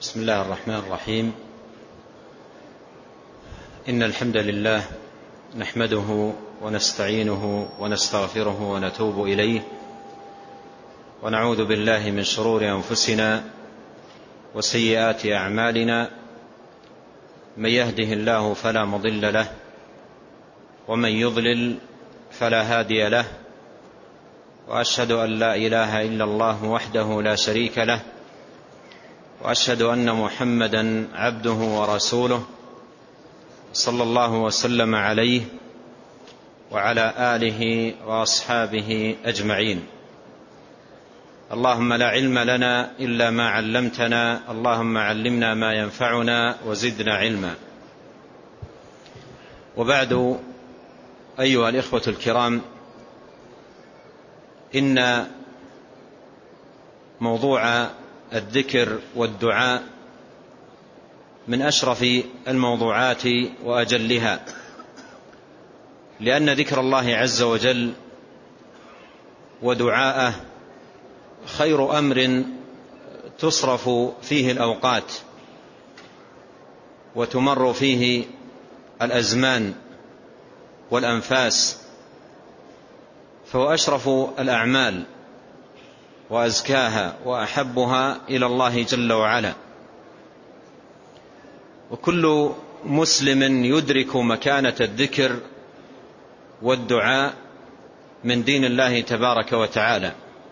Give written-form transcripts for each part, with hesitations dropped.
بسم الله الرحمن الرحيم. إن الحمد لله نحمده ونستعينه ونستغفره ونتوب إليه، ونعوذ بالله من شرور أنفسنا وسيئات أعمالنا. من يهده الله فلا مضل له، ومن يضلل فلا هادي له، وأشهد أن لا إله إلا الله وحده لا شريك له، وأشهد أن محمدا عبده ورسوله صلى الله وسلم عليه وعلى آله وأصحابه أجمعين. اللهم لا علم لنا إلا ما علمتنا، اللهم علمنا ما ينفعنا وزدنا علما. وبعد، أيها الإخوة الكرام، إن موضوع الذكر والدعاء من أشرف الموضوعات وأجلها، لأن ذكر الله عز وجل ودعاءه خير أمر تصرف فيه الأوقات وتمر فيه الأزمان والأنفاس، فهو أشرف الأعمال وأزكاها وأحبها إلى الله جل وعلا. وكل مسلم يدرك مكانة الذكر والدعاء من دين الله تبارك وتعالى،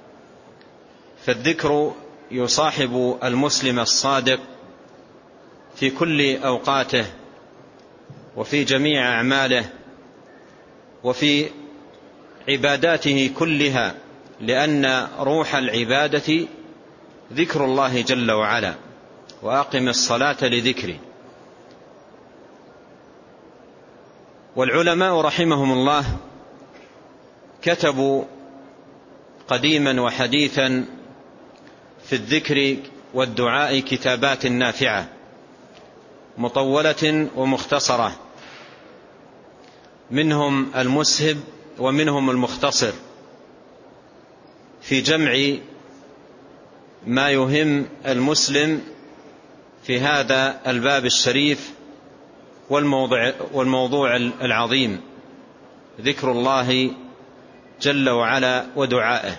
فالذكر يصاحب المسلم الصادق في كل أوقاته وفي جميع أعماله وفي عباداته كلها، لأن روح العبادة ذكر الله جل وعلا، وأقم الصلاة لذكره. والعلماء رحمهم الله كتبوا قديما وحديثا في الذكر والدعاء كتابات نافعة مطولة ومختصرة، منهم المسهب ومنهم المختصر، في جمع ما يهم المسلم في هذا الباب الشريف والموضوع العظيم، ذكر الله جل وعلا ودعائه.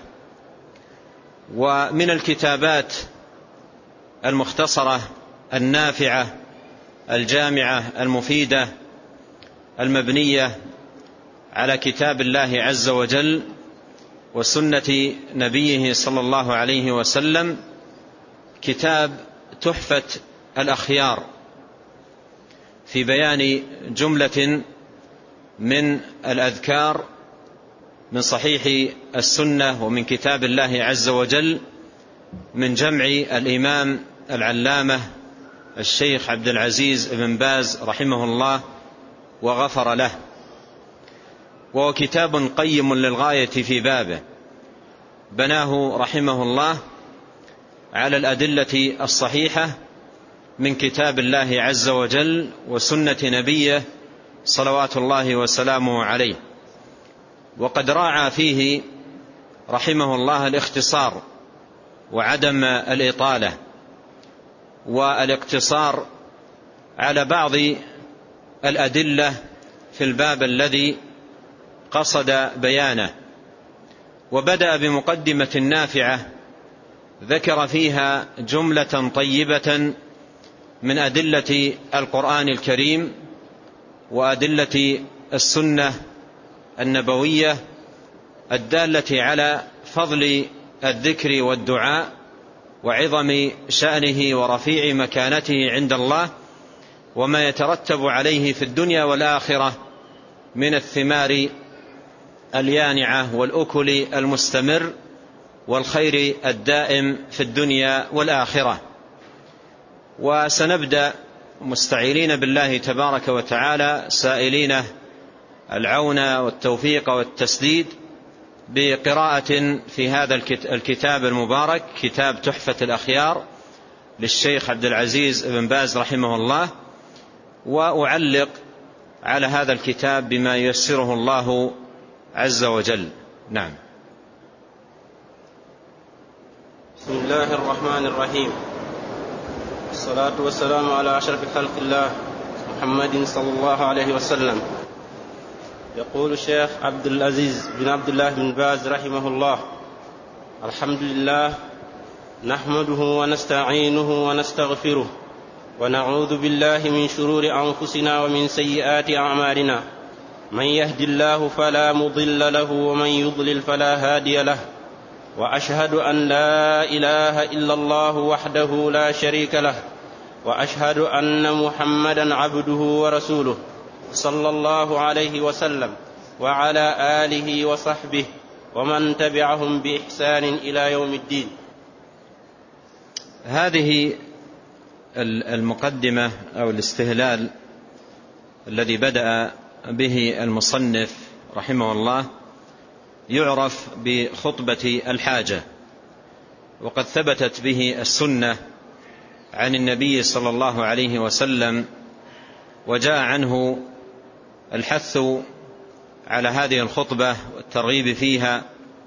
ومن الكتابات المختصرة النافعة الجامعة المفيدة المبنية على كتاب الله عز وجل وسنة نبيه صلى الله عليه وسلم، كتاب تحفة الأخيار، في بيان جملة من الأذكار من صحيح السنة ومن كتاب الله عز وجل، من جمع الإمام العلامة الشيخ عبد العزيز بن باز رحمه الله وغفر له. وهو كتاب قيم للغاية في بابه، بناه رحمه الله على الأدلة الصحيحة من كتاب الله عز وجل وسنة نبيه صلوات الله وسلامه عليه. وقد راعى فيه رحمه الله الاختصار وعدم الإطالة والاقتصار على بعض الأدلة في الباب الذي قصد بيانه. وبدأ بمقدمة نافعة ذكر فيها جملة طيبة من أدلة القرآن الكريم وأدلة السنة النبوية الدالة على فضل الذكر والدعاء وعظم شأنه ورفيع مكانته عند الله، وما يترتب عليه في الدنيا والآخرة من الثمار اليانعة والأكل المستمر والخير الدائم في الدنيا والآخرة. وسنبدأ مستعينين بالله تبارك وتعالى سائلين العون والتوفيق والتسديد بقراءة في هذا الكتاب المبارك، كتاب تحفة الأخيار للشيخ عبد العزيز بن باز رحمه الله، وأعلق على هذا الكتاب بما ييسره الله عز وجل. نعم. بسم الله الرحمن الرحيم. والصلاة والسلام على أشرف خلق الله محمد صلى الله عليه وسلم. يقول الشيخ عبد العزيز بن عبد الله بن باز رحمه الله: الحمد لله نحمده ونستعينه ونستغفره ونعوذ بالله من شرور أنفسنا ومن سيئات أعمالنا، من يهد الله فلا مضل له ومن يضلل فلا هادي له، وأشهد أن لا إله إلا الله وحده لا شريك له، وأشهد أن محمدا عبده ورسوله صلى الله عليه وسلم وعلى آله وصحبه ومن تبعهم بإحسان إلى يوم الدين. هذه المقدمة أو الاستهلال الذي بدأ به المصنف رحمه الله يعرف بخطبة الحاجة، وقد ثبتت به السنة عن النبي صلى الله عليه وسلم، وجاء عنه الحث على هذه الخطبة والترغيب فيها.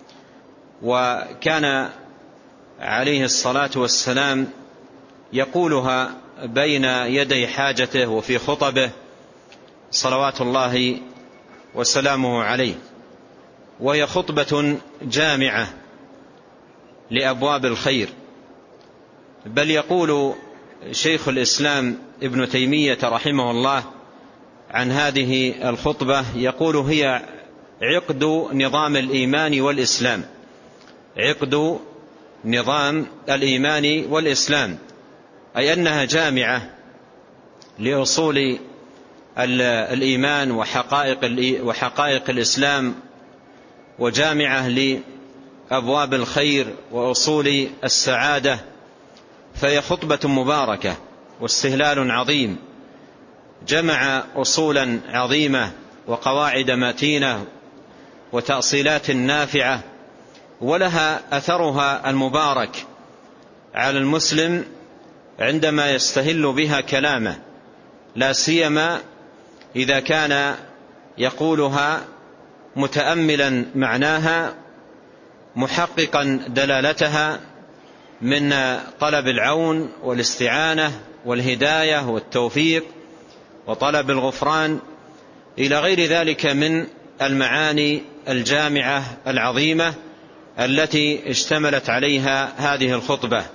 وكان عليه الصلاة والسلام يقولها بين يدي حاجته وفي خطبه صلوات الله وسلامه عليه، وهي خطبة جامعة لأبواب الخير. بل يقول شيخ الإسلام ابن تيمية رحمه الله عن هذه الخطبة، يقول: هي عقد نظام الإيمان والإسلام، عقد نظام الإيمان والإسلام، أي أنها لأصول الإيمان وحقائق الإسلام، وجامعة لأبواب الخير وأصول السعادة. فهي خطبة مباركة واستهلال عظيم، جمع أصولا عظيمة وقواعد متينة وتأصيلات نافعة، ولها أثرها المبارك على المسلم عندما يستهل بها كلامه، لا سيما إذا كان يقولها متأملا معناها، محققا دلالتها من طلب العون والاستعانة والهداية والتوفيق وطلب الغفران إلى غير ذلك من المعاني الجامعة العظيمة التي اشتملت عليها هذه الخطبة.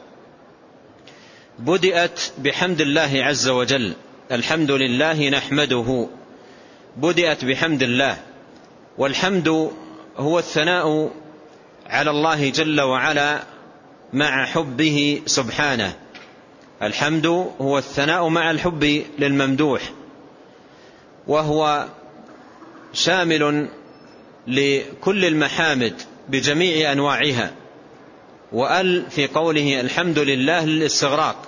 بدأت بحمد الله عز وجل، الحمد لله نحمده، بدأت بحمد الله، والحمد هو الثناء على الله جل وعلا مع حبه سبحانه. الحمد هو الثناء مع الحب للممدوح، وهو شامل لكل المحامد بجميع أنواعها. وأل في قوله الحمد لله للاستغراق.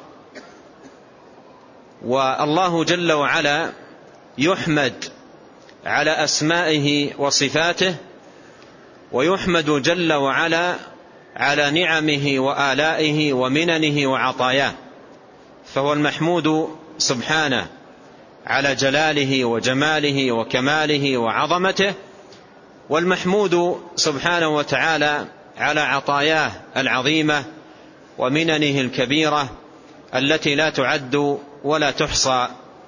والله جل وعلا يحمد على أسمائه وصفاته، ويحمد جل وعلا على نعمه وآلائه ومننه وعطاياه، فهو المحمود سبحانه على جلاله وجماله وكماله وعظمته، والمحمود سبحانه وتعالى على عطاياه العظيمة ومننه الكبيرة التي لا تعد ولا تحصى.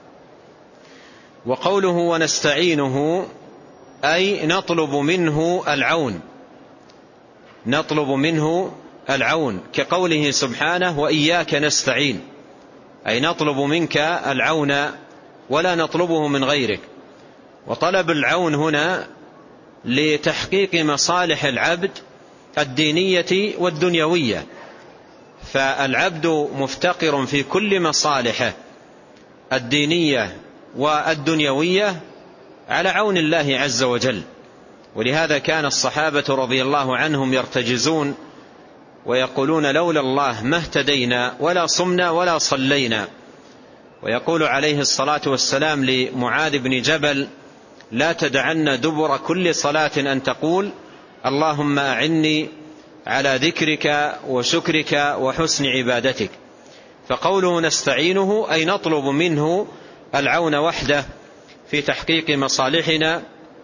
وقوله ونستعينه أي نطلب منه العون، نطلب منه العون، كقوله سبحانه وإياك نستعين، أي نطلب منك العون ولا نطلبه من غيرك. وطلب العون هنا لتحقيق مصالح العبد الدينية والدنيوية، فالعبد مفتقر في كل مصالحه الدينية والدنيوية على عون الله عز وجل. ولهذا كان الصحابة رضي الله عنهم يرتجزون ويقولون لولا الله ما اهتدينا ولا صمنا ولا صلينا. ويقول عليه الصلاة والسلام لمعاذ بن جبل لا تدعن دبر كل صلاة أن تقول اللهم أعني على ذكرك وشكرك وحسن عبادتك. فقوله نستعينه أي نطلب منه العون وحده في تحقيق مصالحنا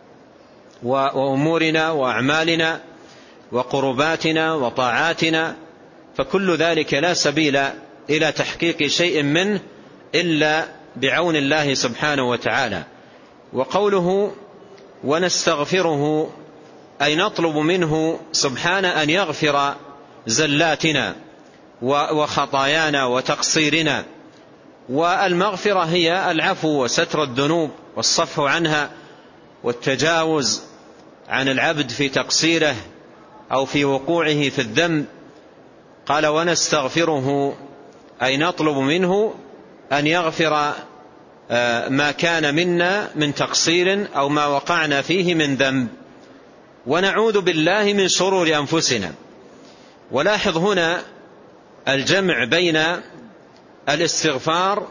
وأمورنا وأعمالنا وقرباتنا وطاعاتنا، فكل ذلك لا سبيل إلى تحقيق شيء منه إلا بعون الله سبحانه وتعالى. وقوله ونستغفره أي نطلب منه سبحانه أن يغفر زلاتنا وخطايانا وتقصيرنا. والمغفرة هي العفو وستر الذنوب والصفح عنها والتجاوز عن العبد في تقصيره أو في وقوعه في الذنب. قال ونستغفره أي نطلب منه أن يغفر ما كان منا من تقصير أو ما وقعنا فيه من ذنب، ونعوذ بالله من شرور أنفسنا. ولاحظ هنا الجمع بين الاستغفار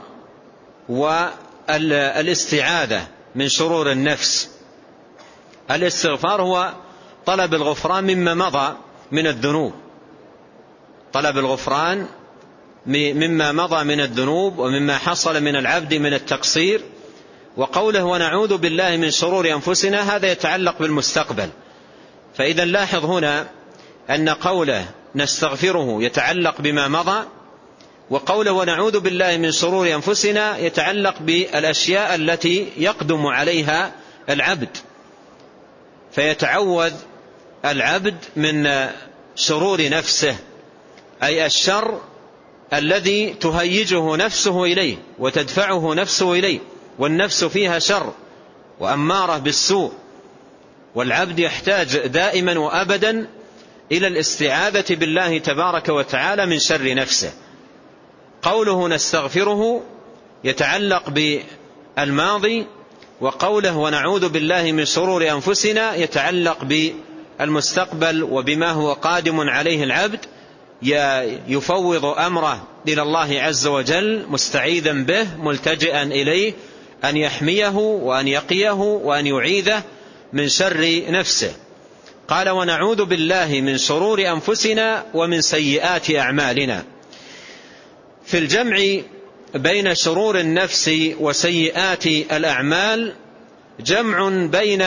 والاستعاذة من شرور النفس. الاستغفار هو طلب الغفران مما مضى من الذنوب، طلب الغفران مما مضى من الذنوب ومما حصل من العبد من التقصير. وقوله ونعوذ بالله من شرور أنفسنا هذا يتعلق بالمستقبل. فإذا لاحظ هنا أن قوله نستغفره يتعلق بما مضى، وقوله ونعوذ بالله من شرور أنفسنا يتعلق بالأشياء التي يقدم عليها العبد. فيتعوذ العبد من شرور نفسه، أي الشر الذي تهيجه نفسه إليه وتدفعه نفسه إليه، والنفس فيها شر وأمارة بالسوء، والعبد يحتاج دائما وأبدا إلى الاستعاذة بالله تبارك وتعالى من شر نفسه. قوله نستغفره يتعلق بالماضي، وقوله ونعوذ بالله من شرور أنفسنا يتعلق بالمستقبل وبما هو قادم عليه العبد، يفوض أمره إلى الله عز وجل مستعيذا به ملتجئا إليه أن يحميه وأن يقيه وأن يعيذه من شر نفسه. قال ونعوذ بالله من شرور أنفسنا ومن سيئات أعمالنا. في الجمع بين شرور النفس وسيئات الأعمال جمع بين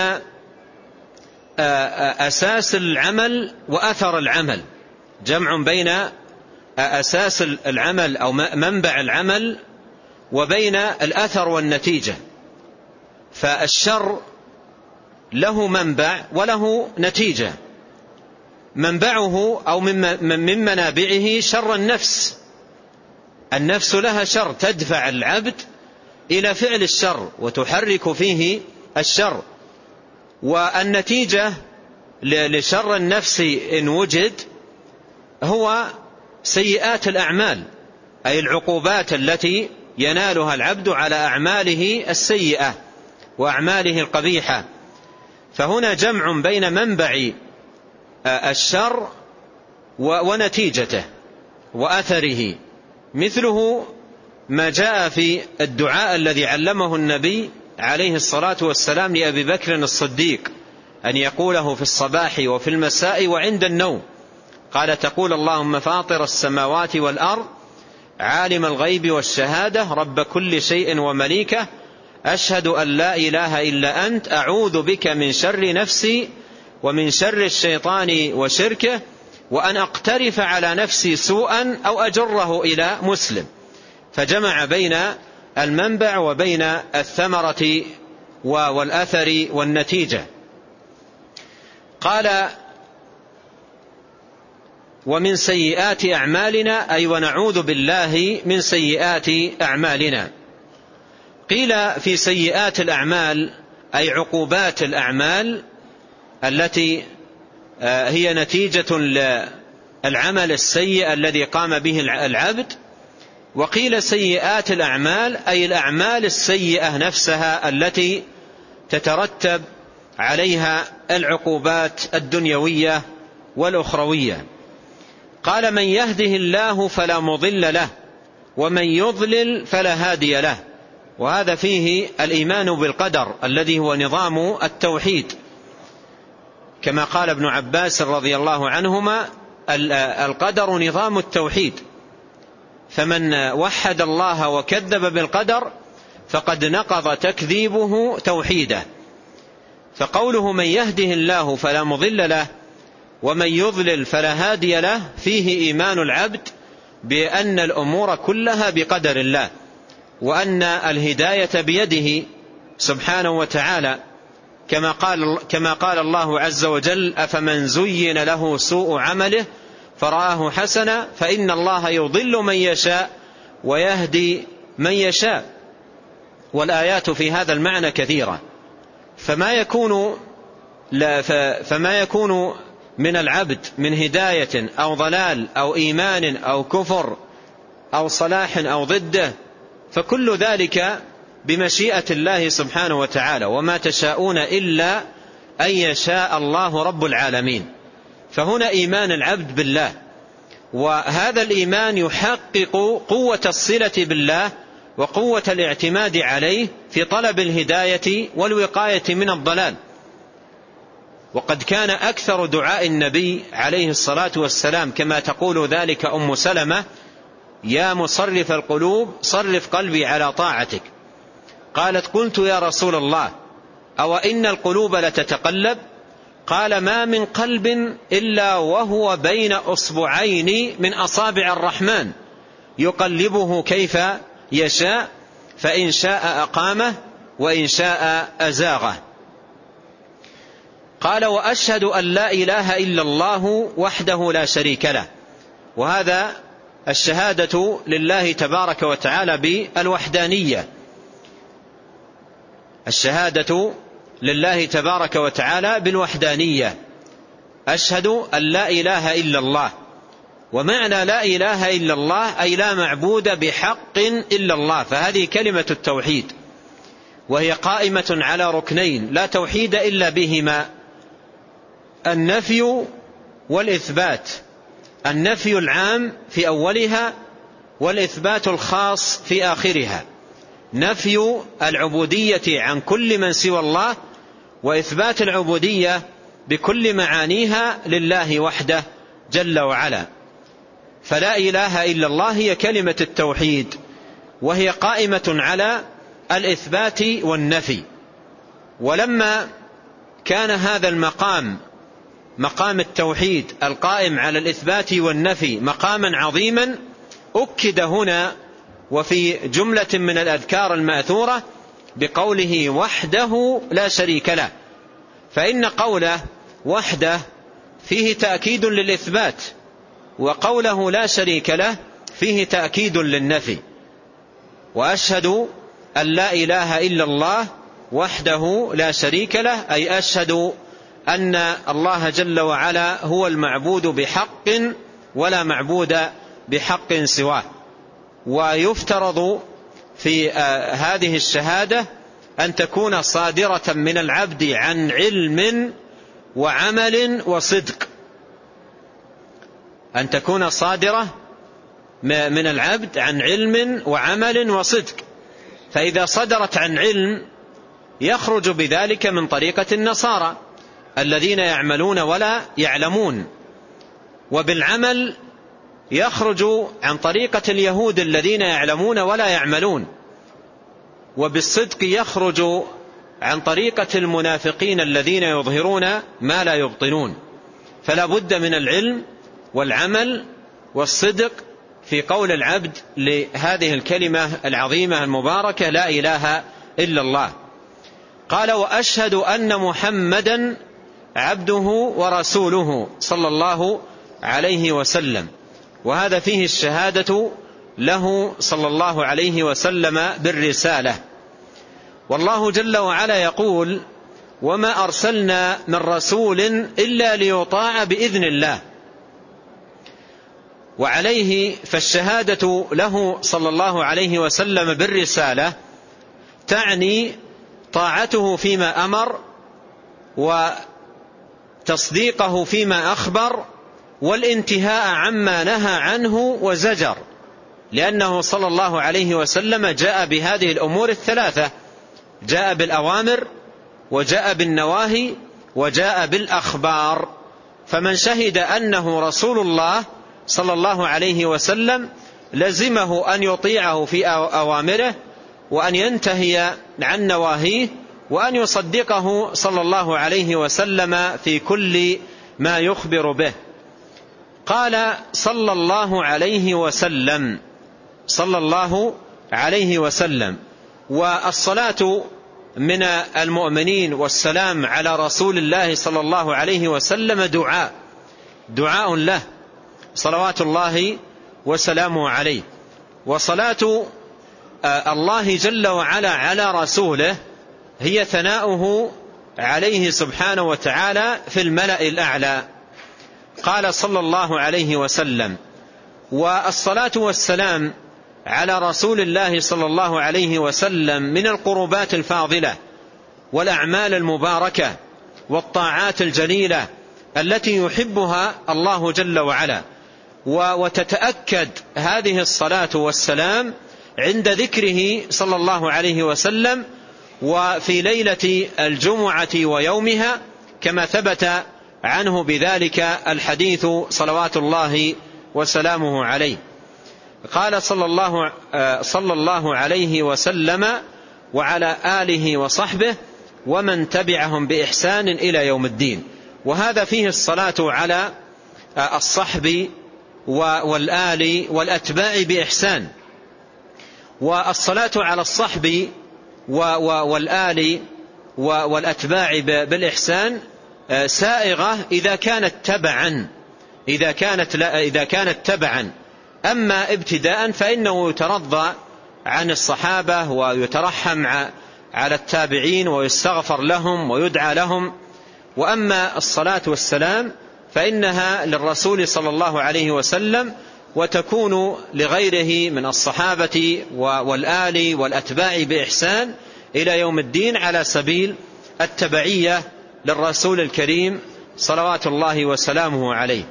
أساس العمل وأثر العمل، جمع بين أساس العمل أو منبع العمل وبين الأثر والنتيجة. فالشر له منبع وله نتيجة. منبعه أو من منابعه شر النفس. النفس لها شر تدفع العبد إلى فعل الشر وتحرك فيه الشر. والنتيجة لشر النفس إن وجد هو سيئات الأعمال، أي العقوبات التي ينالها العبد على أعماله السيئة وأعماله القبيحة. فهنا جمع بين منبع الشر ونتيجته وأثره، مثله ما جاء في الدعاء الذي علمه النبي عليه الصلاة والسلام لأبي بكر الصديق أن يقوله في الصباح وفي المساء وعند النوم. قال تقول اللهم فاطر السماوات والأرض عالم الغيب والشهادة رب كل شيء ومليكه أشهد أن لا إله إلا أنت أعوذ بك من شر نفسي ومن شر الشيطان وشركه وأن أقترف على نفسي سوءا أو أجره إلى مسلم. فجمع بين المنبع وبين الثمرة والأثر والنتيجة. قال ومن سيئات أعمالنا أي ونعوذ بالله من سيئات أعمالنا. قيل في سيئات الأعمال أي عقوبات الأعمال التي هي نتيجة للعمل السيء الذي قام به العبد. وقيل سيئات الأعمال أي الأعمال السيئة نفسها التي تترتب عليها العقوبات الدنيوية والأخروية. قال من يهده الله فلا مضل له ومن يضلل فلا هادي له. وهذا فيه الإيمان بالقدر الذي هو نظام التوحيد، كما قال ابن عباس رضي الله عنهما القدر نظام التوحيد، فمن وحد الله وكذب بالقدر فقد نقض تكذيبه توحيده. فقوله من يهده الله فلا مضل له ومن يضلل فلا هادي له فيه إيمان العبد بأن الأمور كلها بقدر الله، وأن الهداية بيده سبحانه وتعالى، كما قال الله عز وجل: أفمن زين له سوء عمله فرآه حسنا فإن الله يضل من يشاء ويهدي من يشاء. والآيات في هذا المعنى كثيرة. فما يكون من العبد من هداية أو ضلال أو إيمان أو كفر أو صلاح أو ضده، فكل ذلك بمشيئة الله سبحانه وتعالى، وما تشاءون إلا أن يشاء الله رب العالمين. فهنا إيمان العبد بالله، وهذا الإيمان يحقق قوة الصلة بالله وقوة الاعتماد عليه في طلب الهداية والوقاية من الضلال. وقد كان أكثر دعاء النبي عليه الصلاة والسلام كما تقول ذلك أم سلمة: يا مصرف القلوب صرف قلبي على طاعتك. قالت: قلت يا رسول الله أو إن القلوب لتتقلب؟ قال: ما من قلب إلا وهو بين أصبعين من أصابع الرحمن يقلبه كيف يشاء، فإن شاء أقامه وإن شاء أزاغه. قال: وأشهد أن لا إله إلا الله وحده لا شريك له. وهذا الشهادة لله تبارك وتعالى بالوحدانية، الشهادة لله تبارك وتعالى بالوحدانية. أشهد أن لا إله إلا الله. ومعنى لا إله إلا الله أي لا معبود بحق إلا الله، فهذه كلمة التوحيد، وهي قائمة على ركنين لا توحيد إلا بهما: النفي والإثبات. النفي العام في أولها والإثبات الخاص في آخرها. نفي العبودية عن كل من سوى الله، وإثبات العبودية بكل معانيها لله وحده جل وعلا. فلا إله إلا الله هي كلمة التوحيد، وهي قائمة على الإثبات والنفي. ولما كان هذا المقام، مقام التوحيد القائم على الإثبات والنفي، مقاما عظيما، أكد هنا وفي جملة من الأذكار المأثورة بقوله: وحده لا شريك له. فإن قوله وحده فيه تأكيد للإثبات، وقوله لا شريك له فيه تأكيد للنفي. وأشهد أن لا إله إلا الله وحده لا شريك له، أي أشهد أن الله جل وعلا هو المعبود بحق ولا معبود بحق سواه. ويفترض في هذه الشهادة أن تكون صادرة من العبد عن علم وعمل وصدق، أن تكون صادرة من العبد عن علم وعمل وصدق. فإذا صدرت عن علم يخرج بذلك من طريقة النصارى الذين يعملون ولا يعلمون، وبالعمل يخرج عن طريقة اليهود الذين يعلمون ولا يعملون، وبالصدق يخرج عن طريقة المنافقين الذين يظهرون ما لا يبطنون. فلا بد من العلم والعمل والصدق في قول العبد لهذه الكلمة العظيمة المباركة: لا إله إلا الله. قال: وأشهد أن محمدا عبده ورسوله صلى الله عليه وسلم. وهذا فيه الشهادة له صلى الله عليه وسلم بالرسالة. والله جل وعلا يقول: وما أرسلنا من رسول إلا ليطاع بإذن الله. وعليه فالشهادة له صلى الله عليه وسلم بالرسالة تعني طاعته فيما أمر، وتصديقه فيما أخبر، والانتهاء عما نهى عنه وزجر، لأنه صلى الله عليه وسلم جاء بهذه الأمور الثلاثة: جاء بالأوامر وجاء بالنواهي وجاء بالأخبار. فمن شهد أنه رسول الله صلى الله عليه وسلم لزمه أن يطيعه في أوامره، وأن ينتهي عن نواهيه، وأن يصدقه صلى الله عليه وسلم في كل ما يخبر به. قال صلى الله عليه وسلم، صلى الله عليه وسلم. والصلاة من المؤمنين والسلام على رسول الله صلى الله عليه وسلم دعاء له صلوات الله وسلامه عليه. وصلاة الله جل وعلا على رسوله هي ثناؤه عليه سبحانه وتعالى في الملأ الأعلى. قال صلى الله عليه وسلم: والصلاة والسلام على رسول الله صلى الله عليه وسلم من القربات الفاضلة والأعمال المباركة والطاعات الجليلة التي يحبها الله جل وعلا. وتتأكد هذه الصلاة والسلام عند ذكره صلى الله عليه وسلم وفي ليلة الجمعة ويومها، كما ثبت عنه بذلك الحديث صلوات الله وسلامه عليه. قال صلى الله عليه وسلم: وعلى آله وصحبه ومن تبعهم بإحسان إلى يوم الدين. وهذا فيه الصلاة على الصحب والآل والأتباع بإحسان. والصلاة على الصحب والآل والأتباع بالإحسان سائغة إذا كانت تبعا. أما ابتداء فإنه يترضى عن الصحابة ويترحم على التابعين ويستغفر لهم ويدعى لهم. وأما الصلاة والسلام فإنها للرسول صلى الله عليه وسلم، وتكون لغيره من الصحابة والآل والأتباع بإحسان إلى يوم الدين على سبيل التبعية للرسول الكريم صلوات الله وسلامه عليه.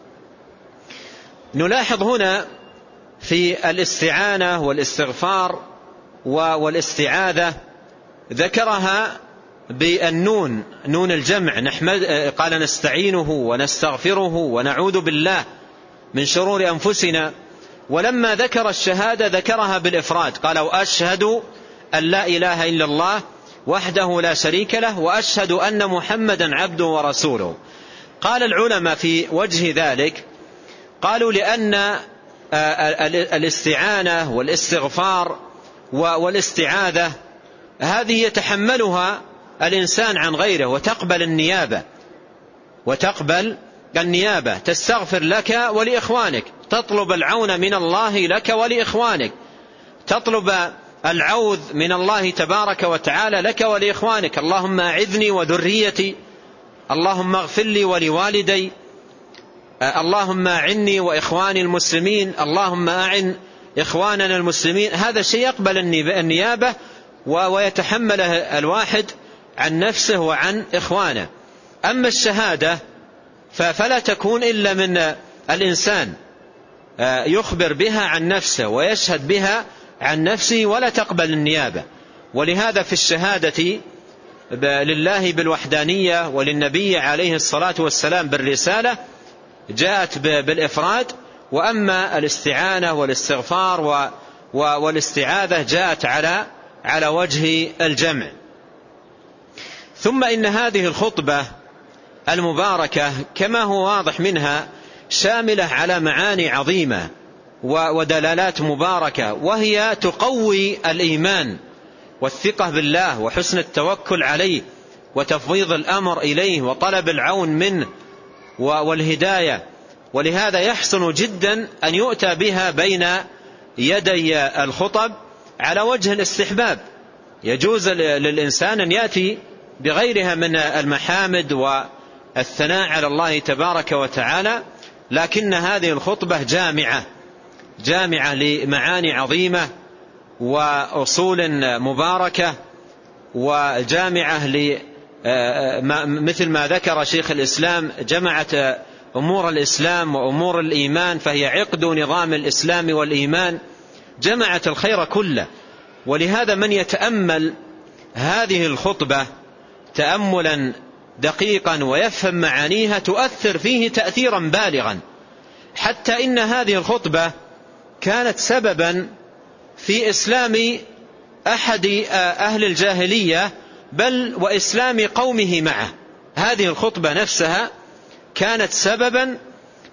نلاحظ هنا في الاستعانة والاستغفار والاستعاذة ذكرها بالنون، نون الجمع. قال: نستعينه ونستغفره ونعوذ بالله من شرور أنفسنا. ولما ذكر الشهادة ذكرها بالإفراد، قال: وأشهد أن لا إله إلا الله وحده لا شريك له وأشهد أن محمدا عبده ورسوله. قال العلماء في وجه ذلك، قالوا لأن الاستعانة والاستغفار والاستعاذة هذه يتحملها الإنسان عن غيره، وتقبل النيابة، تستغفر لك ولإخوانك، تطلب العون من الله لك ولإخوانك، تطلب العوذ من الله تبارك وتعالى لك ولإخوانك. اللهم أعذني وذريتي، اللهم اغفر لي ولوالدي، اللهم أعني وإخواني المسلمين، اللهم أعن إخواننا المسلمين. هذا شيء يقبل النيابة ويتحمله الواحد عن نفسه وعن إخوانه. أما الشهادة فلا تكون إلا من الإنسان يخبر بها عن نفسه ويشهد بها عن نفسه ولا تقبل النيابة. ولهذا في الشهادة لله بالوحدانية وللنبي عليه الصلاة والسلام بالرسالة جاءت بالإفراد، وأما الاستعانة والاستغفار والاستعاذة جاءت على وجه الجمع. ثم إن هذه الخطبة المباركة كما هو واضح منها شاملة على معاني عظيمة ودلالات مباركة، وهي تقوي الإيمان والثقة بالله وحسن التوكل عليه وتفويض الأمر إليه وطلب العون منه والهداية. ولهذا يحسن جدا أن يؤتى بها بين يدي الخطب على وجه الاستحباب. يجوز للإنسان أن يأتي بغيرها من المحامد والثناء على الله تبارك وتعالى، لكن هذه الخطبة جامعة لمعاني عظيمة وأصول مباركة، وجامعة مثل ما ذكر شيخ الإسلام، جمعت أمور الإسلام وأمور الإيمان، فهي عقد نظام الإسلام والإيمان، جمعت الخير كله. ولهذا من يتأمل هذه الخطبة تأملا دقيقا ويفهم معانيها تؤثر فيه تأثيرا بالغا، حتى إن هذه الخطبة كانت سببا في إسلام أحد أهل الجاهلية بل وإسلام قومه معه. هذه الخطبة نفسها كانت سببا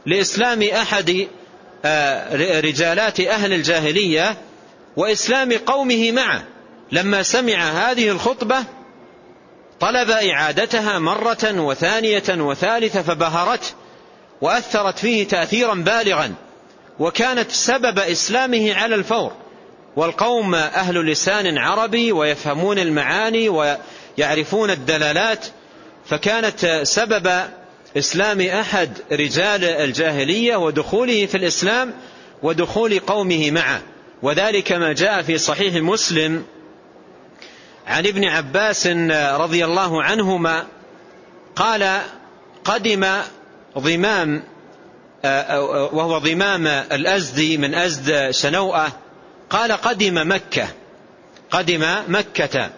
لإسلام أحد رجالات أهل الجاهلية وإسلام قومه معه، لما سمع هذه الخطبة طلب إعادتها مرة وثانية وثالثة فبهرته وأثرت فيه تأثيرا بالغا، وكانت سبب إسلامه على الفور. والقوم أهل لسان عربي ويفهمون المعاني ويعرفون الدلالات، فكانت سبب إسلام أحد رجال الجاهلية ودخوله في الإسلام ودخول قومه معه. وذلك ما جاء في صحيح مسلم عن ابن عباس رضي الله عنهما قال: قدم ضمام، وهو ضمام الأزدي من أزد شنوءة، قال: قدم مكة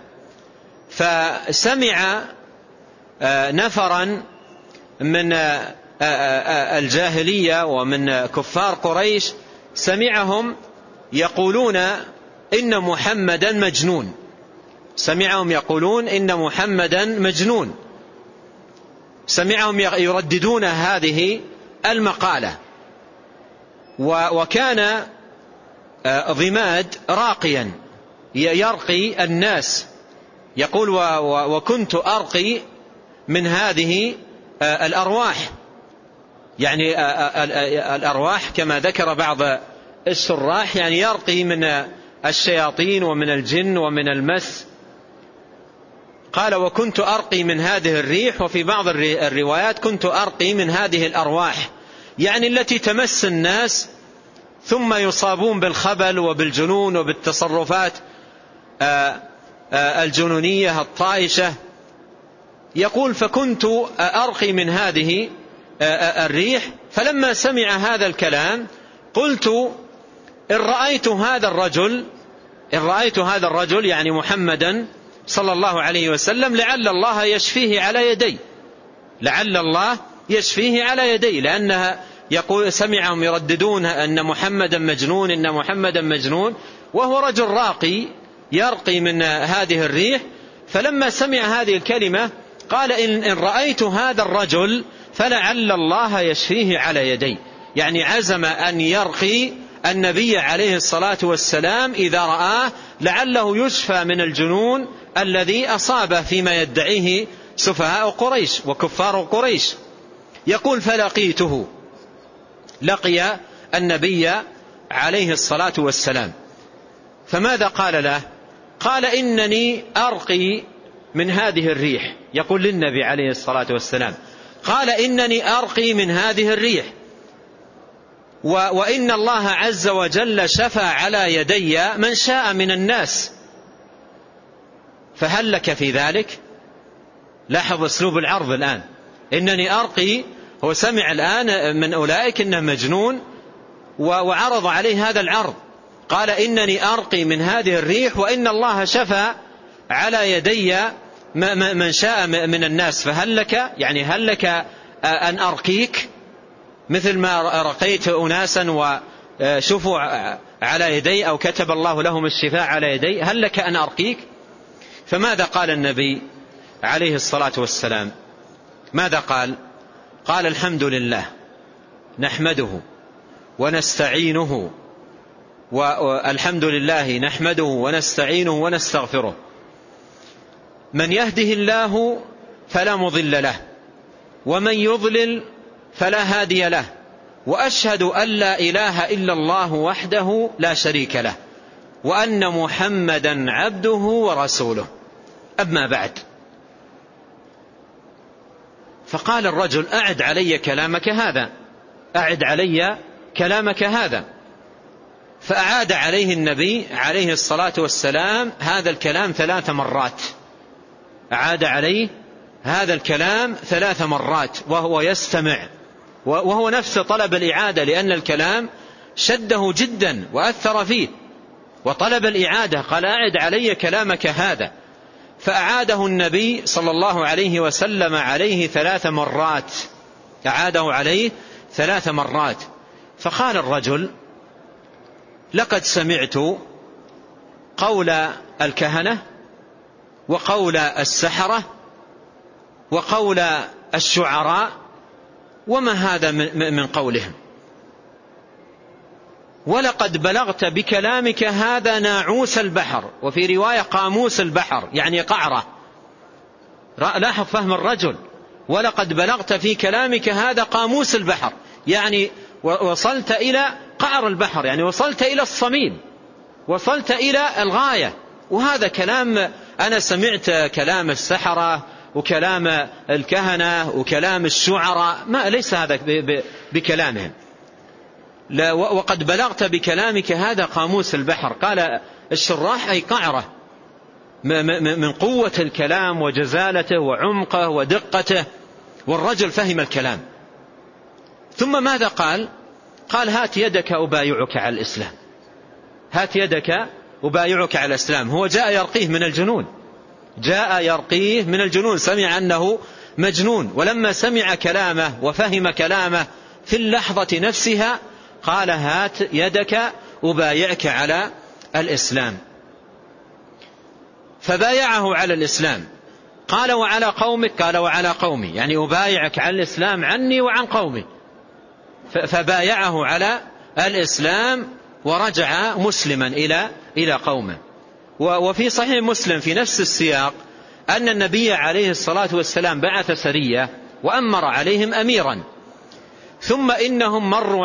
فسمع نفرا من الجاهلية ومن كفار قريش، سمعهم يقولون إن محمدا مجنون، سمعهم يقولون إن محمدا مجنون، سمعهم يرددون هذه المقالة. وكان ضماد راقيا يرقي الناس، يقول: وكنت أرقي من هذه الأرواح، يعني الأرواح كما ذكر بعض الشراح، يعني يرقي من الشياطين ومن الجن ومن المس. قال: وكنت أرقي من هذه الريح، وفي بعض الروايات كنت أرقي من هذه الأرواح، يعني التي تمس الناس ثم يصابون بالخبل وبالجنون وبالتصرفات الجنونية الطائشة. يقول: فكنت أرقي من هذه الريح، فلما سمع هذا الكلام قلت: إن رأيت هذا الرجل يعني محمدا صلى الله عليه وسلم لعل الله يشفيه على يدي، لأنها يقول سمعهم يرددون أن محمدا مجنون، إن محمدا مجنون، وهو رجل راقي يرقي من هذه الريح. فلما سمع هذه الكلمة قال: إن رأيت هذا الرجل فلعل الله يشفيه على يدي، يعني عزم أن يرقي النبي عليه الصلاة والسلام إذا رآه لعله يشفى من الجنون الذي أصابه فيما يدعيه سفهاء قريش وكفار قريش. يقول: فلقيته، لقي النبي عليه الصلاة والسلام، فماذا قال له؟ قال: إنني أرقي من هذه الريح، يقول للنبي عليه الصلاة والسلام، قال: إنني أرقي من هذه الريح، وإن الله عز وجل شفى على يدي من شاء من الناس، فهل لك في ذلك؟ لاحظ أسلوب العرض الآن، إنني أرقي، هو سمع الآن من أولئك إنه مجنون وعرض عليه هذا العرض، قال: إنني أرقي من هذه الريح وإن الله شفى على يدي من شاء من الناس، فهل لك، يعني هل لك أن أرقيك مثل ما رقيت أناسا وشفوا على يدي أو كتب الله لهم الشفاء على يدي، هل لك أن أرقيك؟ فماذا قال النبي عليه الصلاة والسلام؟ ماذا قال؟ قال: الحمد لله نحمده ونستعينه، والحمد لله نحمده ونستعينه ونستغفره، من يهده الله فلا مضل له ومن يضلل فلا هادي له، وأشهد أن لا إله إلا الله وحده لا شريك له، وأن محمدا عبده ورسوله، أما بعد. فقال الرجل: أعد علي كلامك هذا، فأعاد عليه النبي عليه الصلاة والسلام هذا الكلام 3 مرات، أعاد عليه هذا الكلام 3 مرات وهو يستمع، وهو نفس طلب الإعادة، لأن الكلام شده جدا وأثر فيه، وطلب الإعادة، قال: أعد علي كلامك هذا، فأعاده النبي صلى الله عليه وسلم عليه 3 مرات، أعاده عليه 3 مرات. فقال الرجل: لقد سمعت قول الكهنة وقول السحرة وقول الشعراء وما هذا من قولهم؟ ولقد بلغت بكلامك هذا ناعوس البحر، وفي رواية قاموس البحر، يعني قعرة. لاحظ فهم الرجل، ولقد بلغت في كلامك هذا قاموس البحر، يعني وصلت إلى قعر البحر، يعني وصلت إلى الصميم، وصلت إلى الغاية. وهذا كلام، أنا سمعت كلام السحرة وكلام الكهنة وكلام الشعراء، ما ليس هذا بكلامهم. وقد بلغت بكلامك هذا قاموس البحر. قال الشراح أي قعرة من قوة الكلام وجزالته وعمقه ودقته، والرجل فهم الكلام. ثم ماذا قال؟ قال هات يدك أبايعك على الإسلام، هات يدك أبايعك على الإسلام. هو جاء يرقيه من الجنون، جاء يرقيه من الجنون، سمع أنه مجنون، ولما سمع كلامه وفهم كلامه في اللحظة نفسها قال هات يدك أبايعك على الإسلام. فبايعه على الإسلام. قال وعلى قومك؟ قال وعلى قومي، يعني أبايعك على الإسلام عني وعن قومي. فبايعه على الإسلام ورجع مسلما إلى قومه. وفي صحيح مسلم في نفس السياق أن النبي عليه الصلاة والسلام بعث سرية وأمر عليهم أميرا، ثم إنهم مروا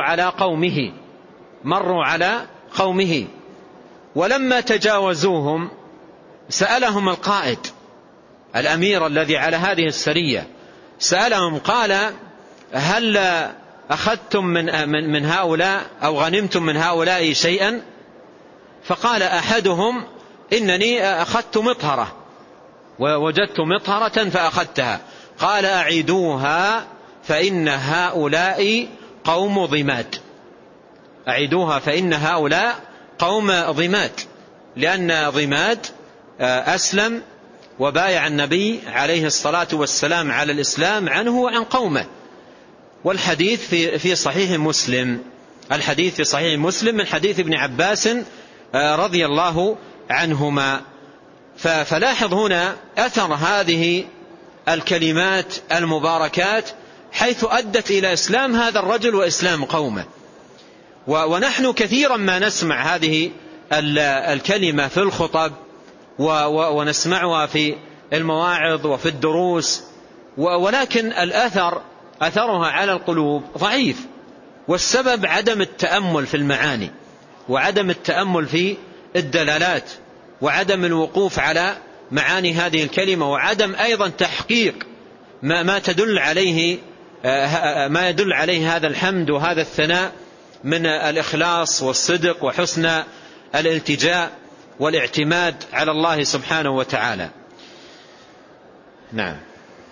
على قومه، ولما تجاوزوهم سألهم القائد الأمير الذي على هذه السرية، سألهم قال هل أخذتم من هؤلاء أو غنمتم من هؤلاء شيئا؟ فقال أحدهم إنني أخذت مطهرة، ووجدت مطهرة فأخذتها. قال أعيدوها فإن هؤلاء قوم ضماد، أعيدوها فإن هؤلاء قوم ضماد، لأن ضماد أسلم وبايع النبي عليه الصلاة والسلام على الإسلام عنه وعن قومه. والحديث في صحيح مسلم، الحديث في صحيح مسلم من حديث ابن عباس رضي الله عنهما. فلاحظ هنا أثر هذه الكلمات المباركات حيث أدت إلى إسلام هذا الرجل وإسلام قومه. ونحن كثيرا ما نسمع هذه الكلمة في الخطب ونسمعها في المواعظ وفي الدروس، ولكن أثرها على القلوب ضعيف، والسبب عدم التأمل في المعاني، وعدم التأمل في الدلالات، وعدم الوقوف على معاني هذه الكلمة، وعدم أيضا تحقيق ما يدل عليه هذا الحمد وهذا الثناء من الإخلاص والصدق وحسن الالتجاء والاعتماد على الله سبحانه وتعالى. نعم.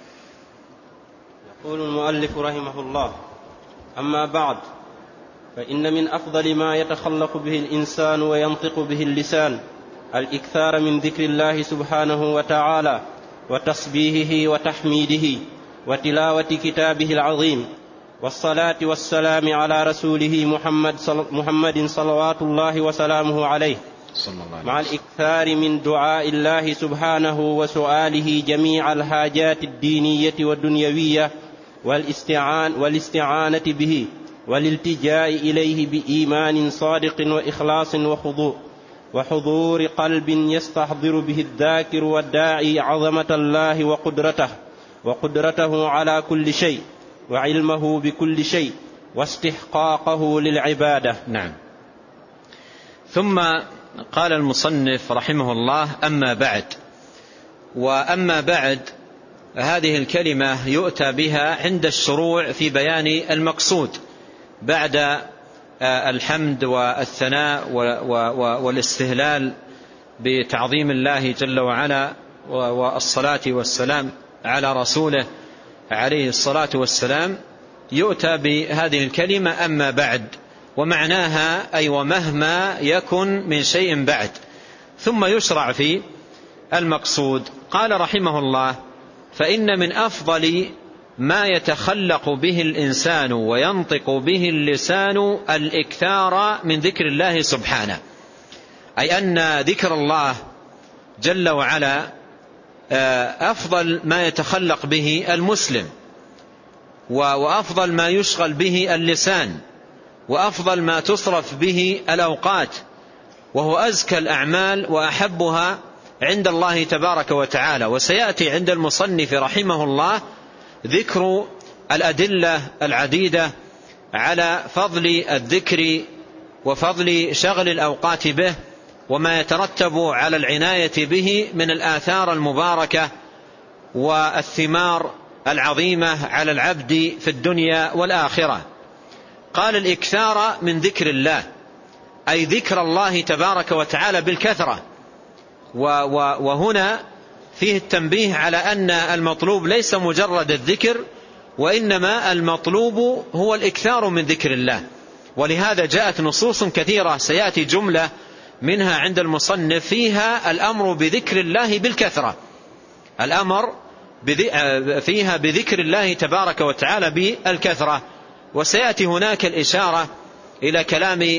يقول المؤلف رحمه الله: أما بعد، فإن من أفضل ما يتخلق به الإنسان وينطق به اللسان الإكثار من ذكر الله سبحانه وتعالى وتصبيحه وتحميده وتلاوة كتابه العظيم، والصلاة والسلام على رسوله محمد صلوات الله وسلامه عليه، مع الإكثار من دعاء الله سبحانه وسؤاله جميع الحاجات الدينية والدنيوية، والاستعانة به والالتجاء إليه بإيمان صادق وإخلاص وحضور قلب يستحضر به الذاكر والداعي عظمة الله وقدرته على كل شيء، وعلمه بكل شيء، واستحقاقه للعبادة. نعم. ثم قال المصنف رحمه الله: أما بعد. وأما بعد هذه الكلمة يؤتى بها عند الشروع في بيان المقصود بعد الحمد والثناء والاستهلال بتعظيم الله جل وعلا والصلاة والسلام على رسوله عليه الصلاة والسلام. يؤتى بهذه الكلمة أما بعد، ومعناها أي ومهما يكن من شيء بعد، ثم يشرع في المقصود. قال رحمه الله: فإن من أفضل ما يتخلق به الإنسان وينطق به اللسان الإكثار من ذكر الله سبحانه، أي أن ذكر الله جل وعلا أفضل ما يتخلق به المسلم، وأفضل ما يشغل به اللسان، وأفضل ما تصرف به الأوقات، وهو أزكى الأعمال وأحبها عند الله تبارك وتعالى. وسيأتي عند المصنف رحمه الله ذكر الأدلة العديدة على فضل الذكر وفضل شغل الأوقات به، وما يترتب على العناية به من الآثار المباركة والثمار العظيمة على العبد في الدنيا والآخرة. قال الإكثار من ذكر الله، أي ذكر الله تبارك وتعالى بالكثرة. وهنا فيه التنبيه على أن المطلوب ليس مجرد الذكر، وإنما المطلوب هو الإكثار من ذكر الله. ولهذا جاءت نصوص كثيرة سيأتي جملة منها عند المصنف فيها الأمر بذكر الله بالكثرة، الأمر فيها بذكر الله تبارك وتعالى بالكثرة. وسيأتي هناك الإشارة إلى كلام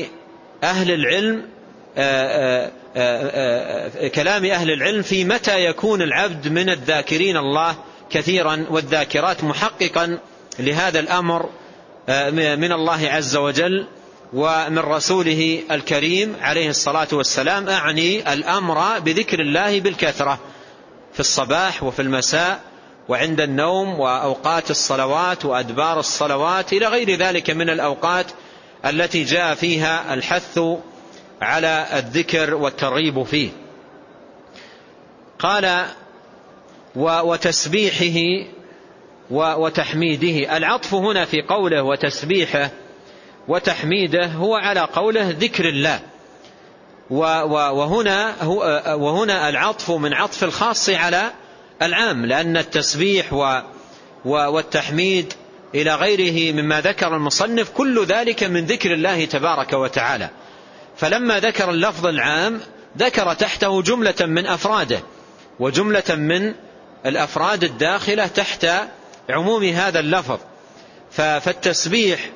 أهل العلم في متى يكون العبد من الذاكرين الله كثيرا والذاكرات محققا لهذا الأمر من الله عز وجل ومن رسوله الكريم عليه الصلاة والسلام. أعني الأمر بذكر الله بالكثرة في الصباح وفي المساء وعند النوم وأوقات الصلوات وأدبار الصلوات إلى غير ذلك من الأوقات التي جاء فيها الحث على الذكر والترغيب فيه. قال وتسبيحه وتحميده. العطف هنا في قوله وتسبيحه وتحميده هو على قوله ذكر الله، وهنا العطف من عطف الخاص على العام، لأن التسبيح والتحميد إلى غيره مما ذكر المصنف كل ذلك من ذكر الله تبارك وتعالى. فلما ذكر اللفظ العام ذكر تحته جملة من أفراده وجملة من الأفراد الداخلة تحت عموم هذا اللفظ. فالتسبيح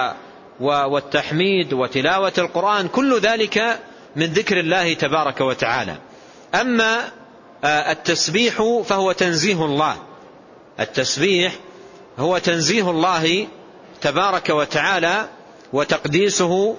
والتحميد وتلاوة القرآن كل ذلك من ذكر الله تبارك وتعالى. أما التسبيح فهو تنزيه الله، التسبيح هو تنزيه الله تبارك وتعالى وتقديسه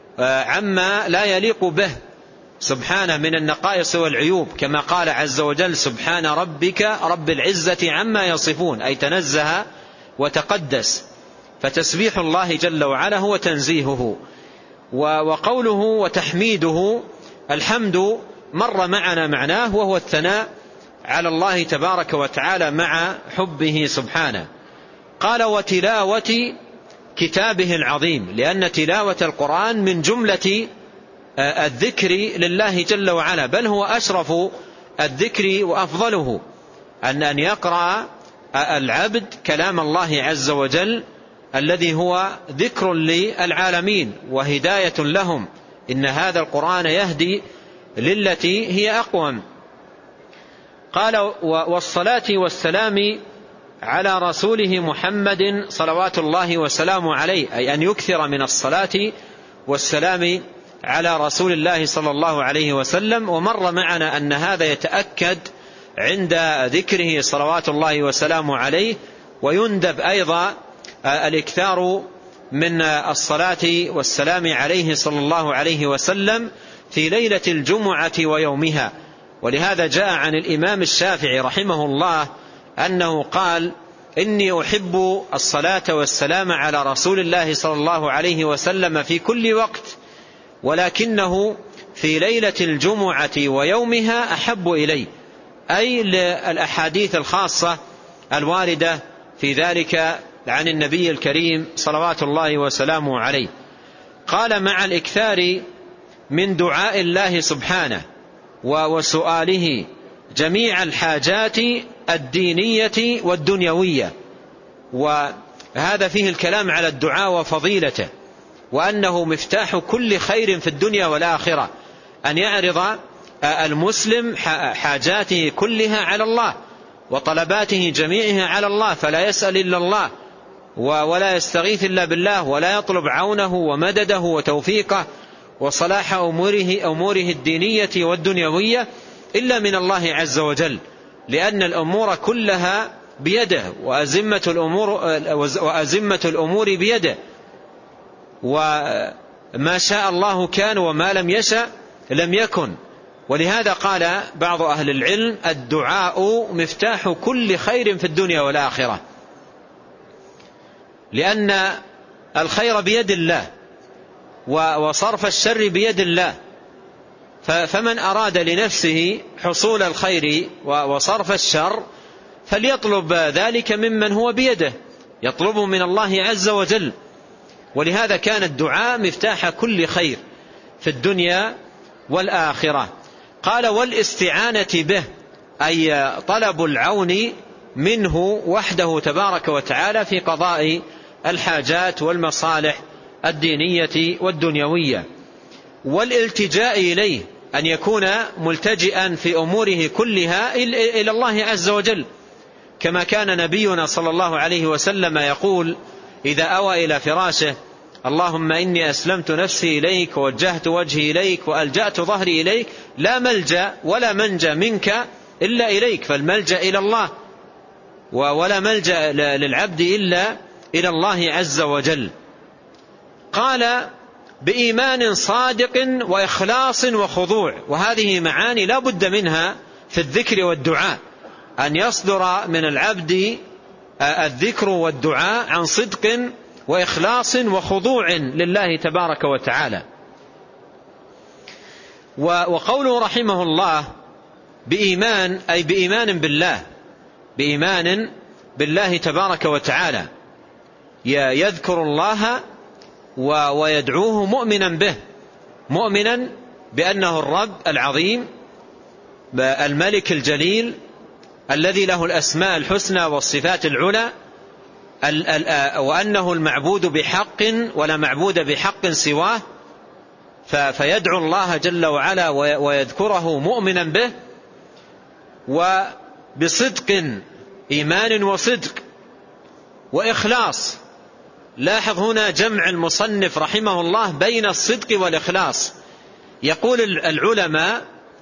عما لا يليق به سبحانه من النقائص والعيوب، كما قال عز وجل سبحان ربك رب العزة عما يصفون، أي تنزه وتقدس. فتسبيح الله جل وعلا هو تنزيهه. وقوله وتحميده الحمد مر معنا معناه، وهو الثناء على الله تبارك وتعالى مع حبه سبحانه. قال وتلاوة كتابه العظيم، لأن تلاوة القرآن من جملة الذكر لله جل وعلا، بل هو أشرف الذكر وأفضله، أن يقرأ العبد كلام الله عز وجل الذي هو ذكر للعالمين وهداية لهم. إن هذا القرآن يهدي للتي هي أقوم. قال والصلاة والسلام على رسوله محمد صلوات الله وسلامه عليه، أي أن يكثر من الصلاة والسلام على رسول الله صلى الله عليه وسلم. ومر معنا أن هذا يتأكد عند ذكره صلوات الله وسلامه عليه، ويندب أيضا الإكثار من الصلاة والسلام عليه صلى الله عليه وسلم في ليلة الجمعة ويومها. ولهذا جاء عن الإمام الشافعي رحمه الله أنه قال إني أحب الصلاة والسلام على رسول الله صلى الله عليه وسلم في كل وقت، ولكنه في ليلة الجمعة ويومها أحب إلي، أي للأحاديث الخاصة الواردة في ذلك عن النبي الكريم صلوات الله وسلامه عليه. قال مع الإكثار من دعاء الله سبحانه وسؤاله جميع الحاجات الدينية والدنيوية. وهذا فيه الكلام على الدعاء وفضيلته، وأنه مفتاح كل خير في الدنيا والآخرة، أن يعرض المسلم حاجاته كلها على الله وطلباته جميعها على الله، فلا يسأل إلا الله ولا يستغيث إلا بالله، ولا يطلب عونه ومدده وتوفيقه وصلاح أموره الدينية والدنيوية إلا من الله عز وجل، لأن الأمور كلها بيده، وأزمة الأمور بيده، وما شاء الله كان وما لم يشأ لم يكن. ولهذا قال بعض أهل العلم: الدعاء مفتاح كل خير في الدنيا والآخرة، لأن الخير بيد الله وصرف الشر بيد الله. فمن أراد لنفسه حصول الخير وصرف الشر فليطلب ذلك ممن هو بيده، يطلبه من الله عز وجل. ولهذا كان الدعاء مفتاح كل خير في الدنيا والآخرة. قال: والاستعانة به، أي طلب العون منه وحده تبارك وتعالى في قضاء الحاجات والمصالح الدينية والدنيوية. والالتجاء إليه، أن يكون ملتجئا في أموره كلها إلى الله عز وجل، كما كان نبينا صلى الله عليه وسلم يقول إذا أوى إلى فراشه: اللهم إني أسلمت نفسي إليك ووجهت وجهي إليك وألجأت ظهري إليك، لا ملجأ ولا منجى منك إلا إليك. فالملجأ إلى الله، ولا ملجأ للعبد إلا إلى الله عز وجل. قال: بإيمان صادق وإخلاص وخضوع. وهذه معاني لا بد منها في الذكر والدعاء، أن يصدر من العبد الذكر والدعاء عن صدق وإخلاص وخضوع لله تبارك وتعالى. وقوله رحمه الله بإيمان، أي بإيمان بالله، بإيمان بالله تبارك وتعالى، يذكر الله ويدعوه مؤمنا به، مؤمنا بأنه الرب العظيم الملك الجليل الذي له الأسماء الحسنى والصفات العلى، وأنه المعبود بحق ولا معبود بحق سواه، فيدعو الله جل وعلا ويذكره مؤمنا به وبصدق، إيمان وصدق وإخلاص. لاحظ هنا جمع المصنف رحمه الله بين الصدق والإخلاص. يقول العلماء: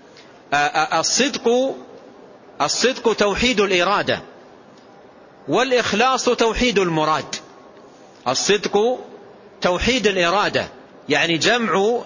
الصدق توحيد الإرادة، والإخلاص توحيد المراد. الصدق توحيد الإرادة، يعني جمع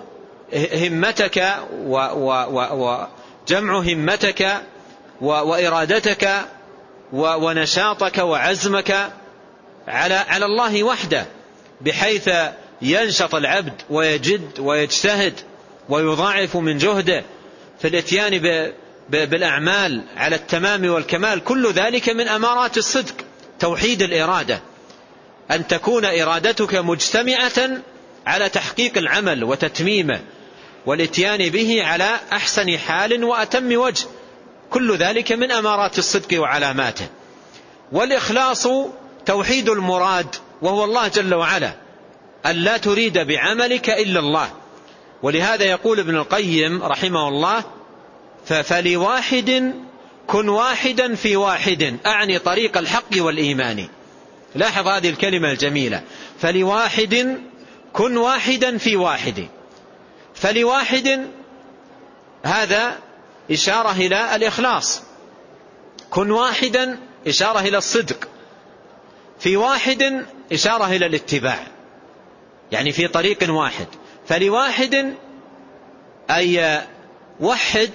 همتك وإرادتك ونشاطك وعزمك على الله وحده، بحيث ينشط العبد ويجد ويجتهد ويضاعف من جهده في الاتيان بالأعمال على التمام والكمال. كل ذلك من أمارات الصدق، توحيد الإرادة، أن تكون إرادتك مجتمعة على تحقيق العمل وتتميمه والاتيان به على أحسن حال وأتم وجه. كل ذلك من أمارات الصدق وعلاماته. والإخلاص توحيد المراد، وهو الله جل وعلا، أن لا تريد بعملك إلا الله. ولهذا يقول ابن القيم رحمه الله: فلواحد كن واحدا في واحد، أعني طريق الحق والإيمان. لاحظ هذه الكلمة الجميلة: فلواحد كن واحدا في واحد. فلواحد هذا إشارة إلى الإخلاص، كن واحدا إشارة إلى الصدق، في واحد إشارة إلى الاتباع، يعني في طريق واحد. فلواحد أي وحد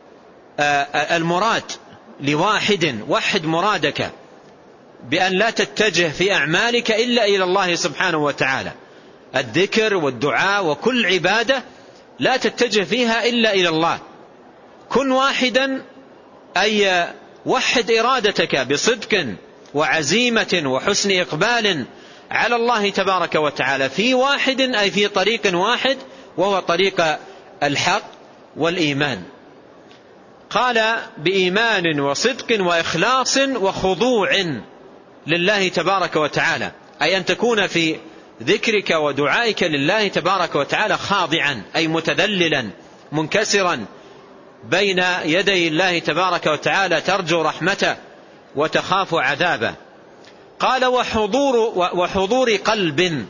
المراد، لواحد وحد مرادك بأن لا تتجه في أعمالك إلا إلى الله سبحانه وتعالى. الذكر والدعاء وكل عبادة لا تتجه فيها إلا إلى الله. كن واحدا أي وحد إرادتك بصدق وعزيمة وحسن إقبال على الله تبارك وتعالى، في واحد أي في طريق واحد، وهو طريق الحق والإيمان. قال: بإيمان وصدق وإخلاص وخضوع لله تبارك وتعالى، أي أن تكون في ذكرك ودعائك لله تبارك وتعالى خاضعا، أي متذللا منكسرا بين يدي الله تبارك وتعالى، ترجو رحمته وتخاف عذابه. قال: وحضور قلب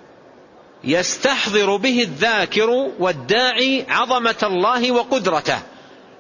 يستحضر به الذاكر والداعي عظمة الله وقدرته.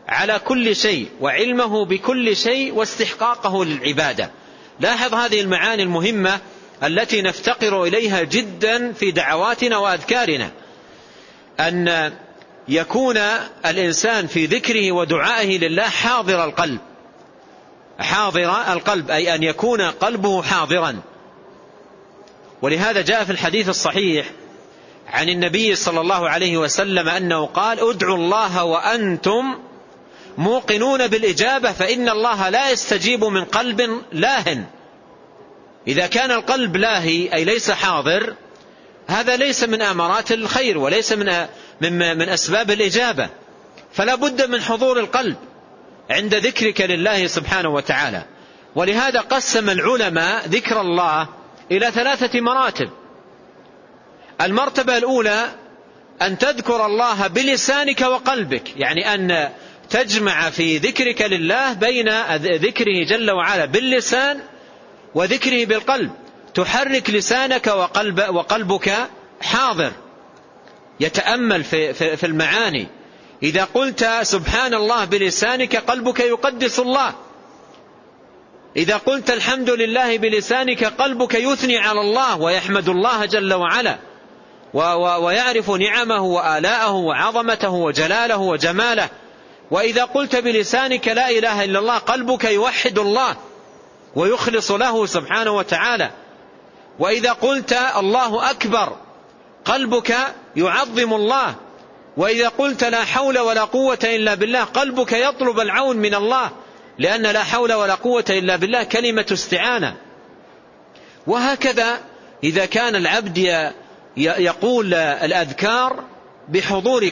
على كل شيء وعلمه بكل شيء واستحقاقه للعبادة. لاحظ هذه المعاني المهمة التي نفتقر إليها جدا في دعواتنا وأذكارنا، أن يكون الإنسان في ذكره ودعائه لله حاضر القلب، حاضر القلب أي أن يكون قلبه حاضرا. ولهذا جاء في الحديث الصحيح عن النبي صلى الله عليه وسلم أنه قال: ادعوا الله وأنتم موقنون بالإجابة فإن الله لا يستجيب من قلب لاهٍ. إذا كان القلب لاهي أي ليس حاضر، هذا ليس من آمارات الخير وليس من أسباب الإجابة، فلا بد من حضور القلب عند ذكرك لله سبحانه وتعالى. ولهذا قسم العلماء ذكر الله إلى 3 مراتب. المرتبة الأولى أن تذكر الله بلسانك وقلبك، يعني أن تجمع في ذكرك لله بين ذكره جل وعلا باللسان وذكره بالقلب، تحرك لسانك وقلبك حاضر يتأمل في المعاني. إذا قلت سبحان الله بلسانك قلبك يقدس الله، إذا قلت الحمد لله بلسانك قلبك يثني على الله ويحمد الله جل وعلا ويعرف نعمه وآلاءه وعظمته وجلاله وجماله. وإذا قلت بلسانك لا إله إلا الله قلبك يوحد الله ويخلص له سبحانه وتعالى. وإذا قلت الله أكبر قلبك يعظم الله. وإذا قلت لا حول ولا قوة إلا بالله قلبك يطلب العون من الله، لأن لا حول ولا قوة إلا بالله كلمة استعانة. وهكذا إذا كان العبد يقول الأذكار بحضور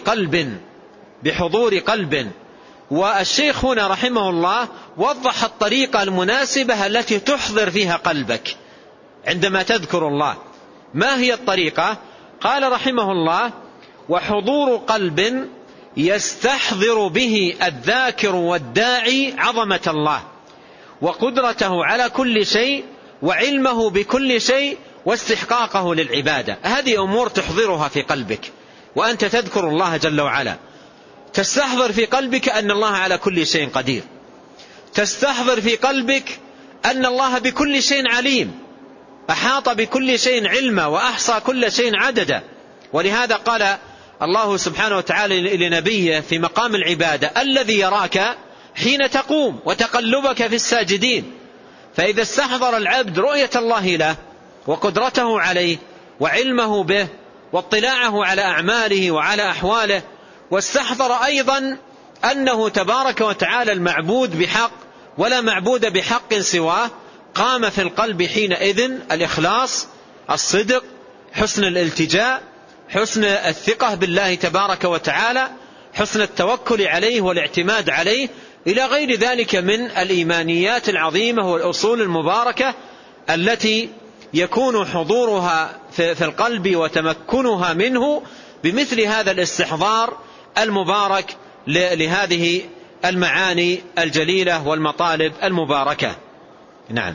قلب. والشيخ هنا رحمه الله وضح الطريقة المناسبة التي تحضر فيها قلبك عندما تذكر الله. ما هي الطريقة؟ قال رحمه الله: وحضور قلب يستحضر به الذاكر والداعي عظمة الله وقدرته على كل شيء وعلمه بكل شيء واستحقاقه للعبادة. هذه أمور تحضرها في قلبك وأنت تذكر الله جل وعلا. تستحضر في قلبك أن الله على كل شيء قدير، تستحضر في قلبك أن الله بكل شيء عليم، أحاط بكل شيء علما وأحصى كل شيء عددا. ولهذا قال الله سبحانه وتعالى لنبيه في مقام العبادة: الذي يراك حين تقوم وتقلبك في الساجدين. فإذا استحضر العبد رؤية الله له وقدرته عليه وعلمه به واطلاعه على أعماله وعلى أحواله، واستحضر أيضا أنه تبارك وتعالى المعبود بحق ولا معبود بحق سواه، قام في القلب حينئذ الإخلاص، الصدق، حسن الالتجاء، حسن الثقة بالله تبارك وتعالى، حسن التوكل عليه والاعتماد عليه، إلى غير ذلك من الإيمانيات العظيمة والأصول المباركة التي يكون حضورها في القلب وتمكنها منه بمثل هذا الاستحضار المبارك لهذه المعاني الجليلة والمطالب المباركة. نعم.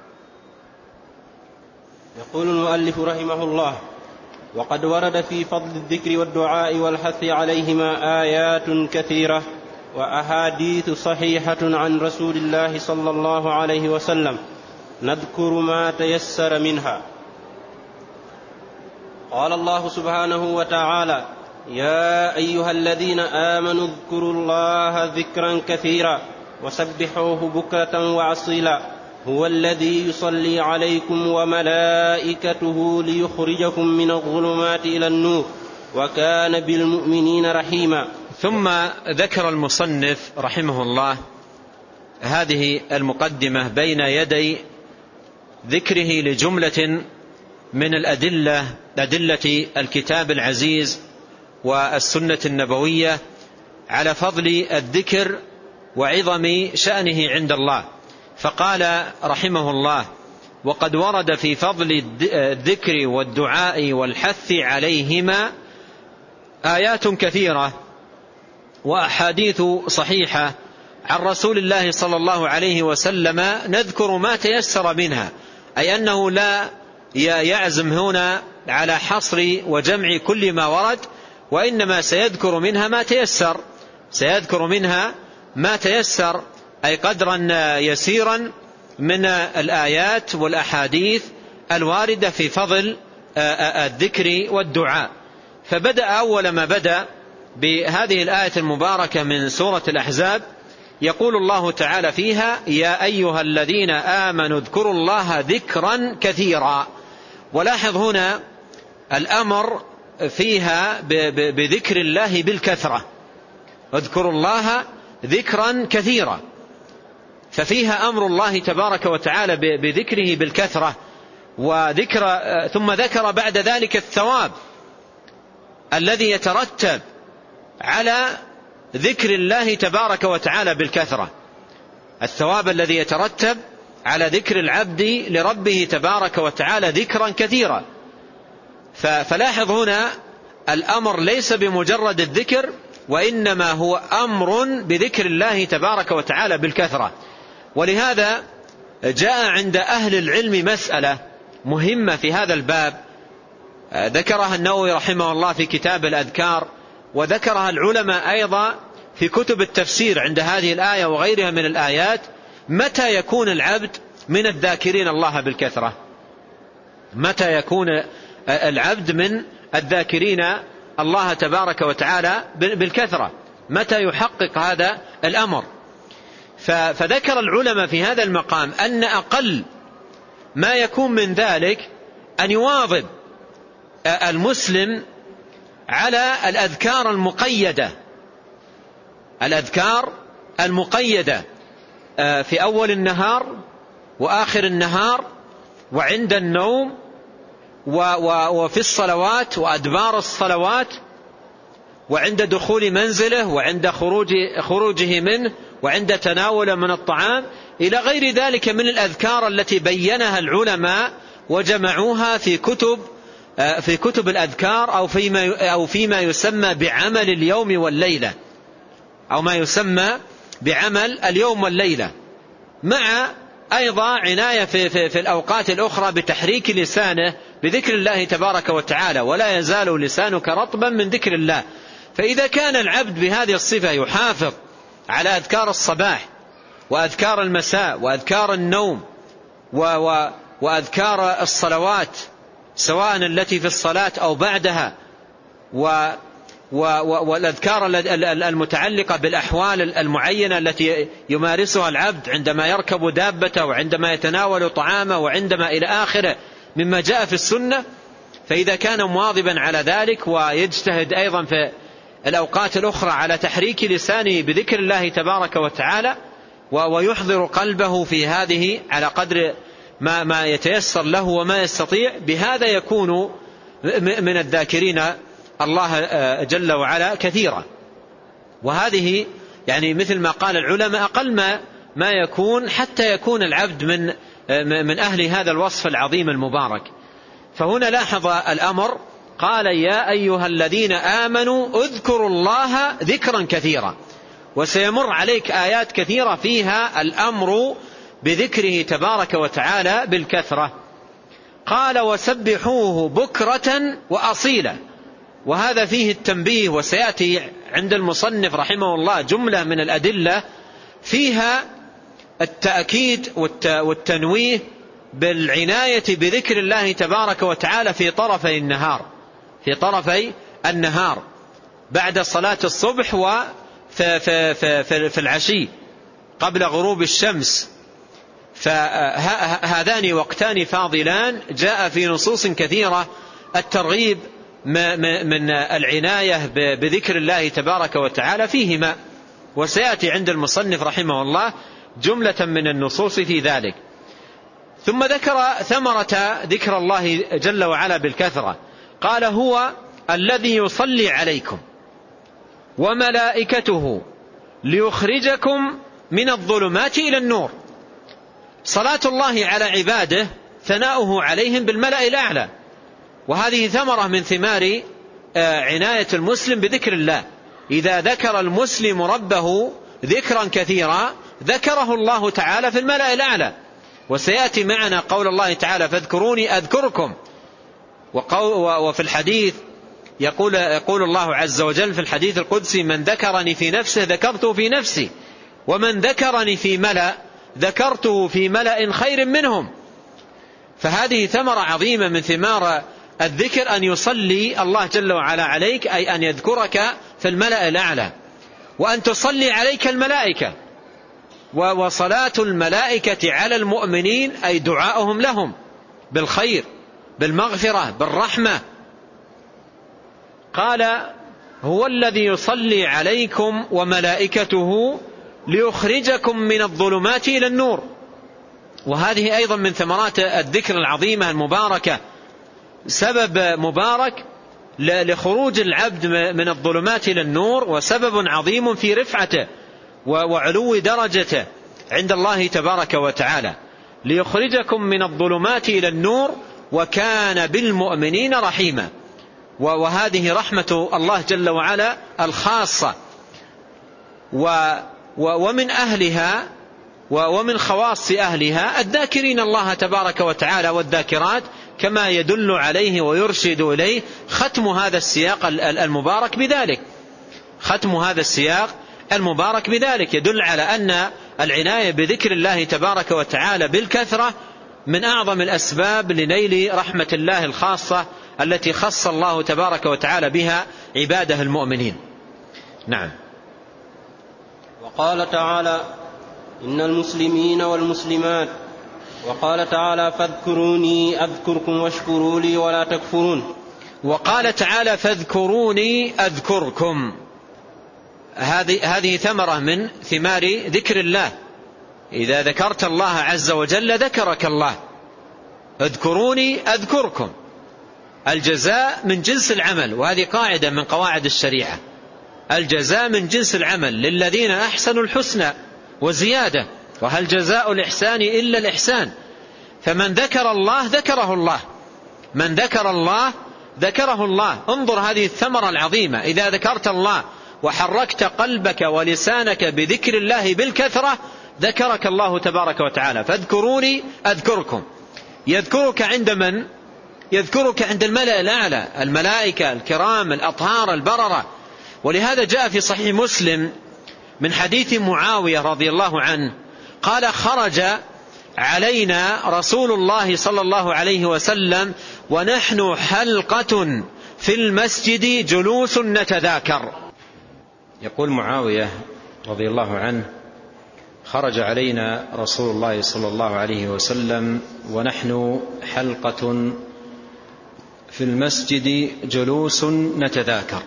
يقول المؤلف رحمه الله: وقد ورد في فضل الذكر والدعاء والحث عليهما آيات كثيرة وأحاديث صحيحة عن رسول الله صلى الله عليه وسلم، نذكر ما تيسر منها. قال الله سبحانه وتعالى: يا أيها الذين آمنوا اذكروا الله ذكرا كثيرا وسبحوه بكرة وأصيلا، هو الذي يصلي عليكم وملائكته ليخرجكم من الظلمات إلى النور وكان بالمؤمنين رحيما. ثم ذكر المصنف رحمه الله هذه المقدمة بين يدي ذكره لجملة من أدلة الكتاب العزيز والسنة النبوية على فضل الذكر وعظم شأنه عند الله. فقال رحمه الله: وقد ورد في فضل الذكر والدعاء والحث عليهما آيات كثيرة وأحاديث صحيحة عن رسول الله صلى الله عليه وسلم، نذكر ما تيسر منها، أي أنه لا يعزم هنا على حصر وجمع كل ما ورد، وإنما سيذكر منها ما تيسر، سيذكر منها ما تيسر، أي قدرا يسيرا من الآيات والأحاديث الواردة في فضل الذكر والدعاء. فبدأ أول ما بدأ بهذه الآية المباركة من سورة الأحزاب، يقول الله تعالى فيها: يا أيها الذين آمنوا اذكروا الله ذكرا كثيرا. ولاحظ هنا الأمر فيها بذكر الله بالكثرة، اذكروا الله ذكرا كثيرا، ففيها أمر الله تبارك وتعالى بذكره بالكثرة وذكر، ثم ذكر بعد ذلك الثواب الذي يترتب على ذكر الله تبارك وتعالى بالكثرة، الثواب الذي يترتب على ذكر العبد لربه تبارك وتعالى ذكرا كثيرا. فلاحظ هنا الأمر ليس بمجرد الذكر، وإنما هو أمر بذكر الله تبارك وتعالى بالكثرة. ولهذا جاء عند أهل العلم مسألة مهمة في هذا الباب، ذكرها النووي رحمه الله في كتاب الأذكار، وذكرها العلماء أيضا في كتب التفسير عند هذه الآية وغيرها من الآيات. متى يكون العبد من الذاكرين الله بالكثرة؟ متى يكون العبد من الذاكرين الله تبارك وتعالى بالكثرة؟ متى يحقق هذا الأمر؟ فذكر العلماء في هذا المقام أن أقل ما يكون من ذلك أن يواظب المسلم على الأذكار المقيدة، الأذكار المقيدة في أول النهار وآخر النهار وعند النوم وفي الصلوات وأدبار الصلوات وعند دخول منزله وعند خروجه منه وعند تناول من الطعام إلى غير ذلك من الأذكار التي بينها العلماء وجمعوها في كتب الأذكار أو فيما يسمى بعمل اليوم والليلة، أو ما يسمى بعمل اليوم والليلة، مع أيضا عناية في الأوقات الأخرى بتحريك لسانه بذكر الله تبارك وتعالى، ولا يزال لسانك رطبا من ذكر الله. فإذا كان العبد بهذه الصفة يحافظ على أذكار الصباح وأذكار المساء وأذكار النوم وأذكار الصلوات سواء التي في الصلاة أو بعدها، والأذكار المتعلقة بالأحوال المعينة التي يمارسها العبد عندما يركب دابته وعندما يتناول طعامه وعندما إلى آخره مما جاء في السنة، فإذا كان مواظبا على ذلك ويجتهد أيضا في الأوقات الأخرى على تحريك لسانه بذكر الله تبارك وتعالى ويحضر قلبه في هذه على قدر ما يتيسر له وما يستطيع، بهذا يكون من الذاكرين الله جل وعلا كثيرا. وهذه يعني مثل ما قال العلماء أقل ما يكون حتى يكون العبد من أهل هذا الوصف العظيم المبارك. فهنا لاحظ الأمر، قال: يا أيها الذين آمنوا اذكروا الله ذكرا كثيرا. وسيمر عليك آيات كثيرة فيها الأمر بذكره تبارك وتعالى بالكثرة. قال: وسبحوه بكرة وأصيلا. وهذا فيه التنبيه، وسيأتي عند المصنف رحمه الله جملة من الأدلة فيها التأكيد والتنويه بالعناية بذكر الله تبارك وتعالى في طرفي النهار بعد صلاة الصبح وفي العشي قبل غروب الشمس. فهذان وقتان فاضلان جاء في نصوص كثيرة الترغيب من العناية بذكر الله تبارك وتعالى فيهما، وسيأتي عند المصنف رحمه الله جملة من النصوص في ذلك. ثم ذكر ثمرة ذكر الله جل وعلا بالكثرة، قال: هو الذي يصلي عليكم وملائكته ليخرجكم من الظلمات إلى النور. صلاة الله على عباده ثناؤه عليهم بالملأ الأعلى، وهذه ثمرة من ثمار عناية المسلم بذكر الله. إذا ذكر المسلم ربه ذكرا كثيرا ذكره الله تعالى في الملأ الأعلى. وسيأتي معنا قول الله تعالى: فاذكروني أذكركم. وفي الحديث يقول الله عز وجل في الحديث القدسي: من ذكرني في نفسه ذكرته في نفسي ومن ذكرني في ملأ ذكرته في ملأ خير منهم. فهذه ثمرة عظيمة من ثمار الذكر، أن يصلي الله جل وعلا عليك، أي أن يذكرك في الملأ الأعلى، وأن تصلي عليك الملائكة. وصلاة الملائكة على المؤمنين أي دعاؤهم لهم بالخير بالمغفرة بالرحمة. قال هو الذي يصلي عليكم وملائكته ليخرجكم من الظلمات إلى النور. وهذه أيضا من ثمرات الذكر العظيمة المباركة، سبب مبارك لخروج العبد من الظلمات إلى النور، وسبب عظيم في رفعته وعلو درجته عند الله تبارك وتعالى. ليخرجكم من الظلمات إلى النور وكان بالمؤمنين رحيما. وهذه رحمة الله جل وعلا الخاصة، ومن أهلها ومن خواص أهلها الذاكرين الله تبارك وتعالى والذاكرات، كما يدل عليه ويرشد إليه ختم هذا السياق المبارك بذلك. ختم هذا السياق المبارك بذلك يدل على أن العناية بذكر الله تبارك وتعالى بالكثرة من أعظم الأسباب لنيل رحمة الله الخاصة التي خص الله تبارك وتعالى بها عباده المؤمنين. نعم. وقال تعالى إن المسلمين والمسلمات، وقال تعالى فاذكروني أذكركم واشكروا لي ولا تكفرون. وقال تعالى فاذكروني أذكركم، هذه ثمرة من ثمار ذكر الله. إذا ذكرت الله عز وجل ذكرك الله. اذكروني أذكركم، الجزاء من جنس العمل، وهذه قاعدة من قواعد الشريعة. الجزاء من جنس العمل، للذين أحسنوا الحسنى وزيادة، وهل جزاء الإحسان إلا الإحسان. فمن ذكر الله ذكره الله، من ذكر الله ذكره الله. انظر هذه الثمرة العظيمة، إذا ذكرت الله وحركت قلبك ولسانك بذكر الله بالكثرة ذكرك الله تبارك وتعالى. فاذكروني أذكركم. يذكرك عند من؟ يذكرك عند الملأ الأعلى، الملائكة الكرام الأطهار البررة. ولهذا جاء في صحيح مسلم من حديث معاوية رضي الله عنه قال خرج علينا رسول الله صلى الله عليه وسلم ونحن حلقة في المسجد جلوس نتذاكر. يقول معاوية رضي الله عنه خرج علينا رسول الله صلى الله عليه وسلم ونحن حلقة في المسجد جلوس نتذاكر،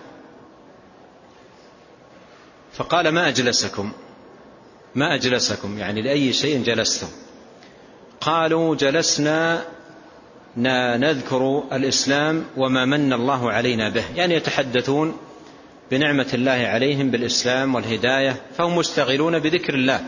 فقال ما أجلسكم يعني لأي شيء جلستم؟ قالوا جلسنا نذكر الإسلام وما من الله علينا به، يعني يتحدثون بنعمة الله عليهم بالإسلام والهداية، فهم مشتغلون بذكر الله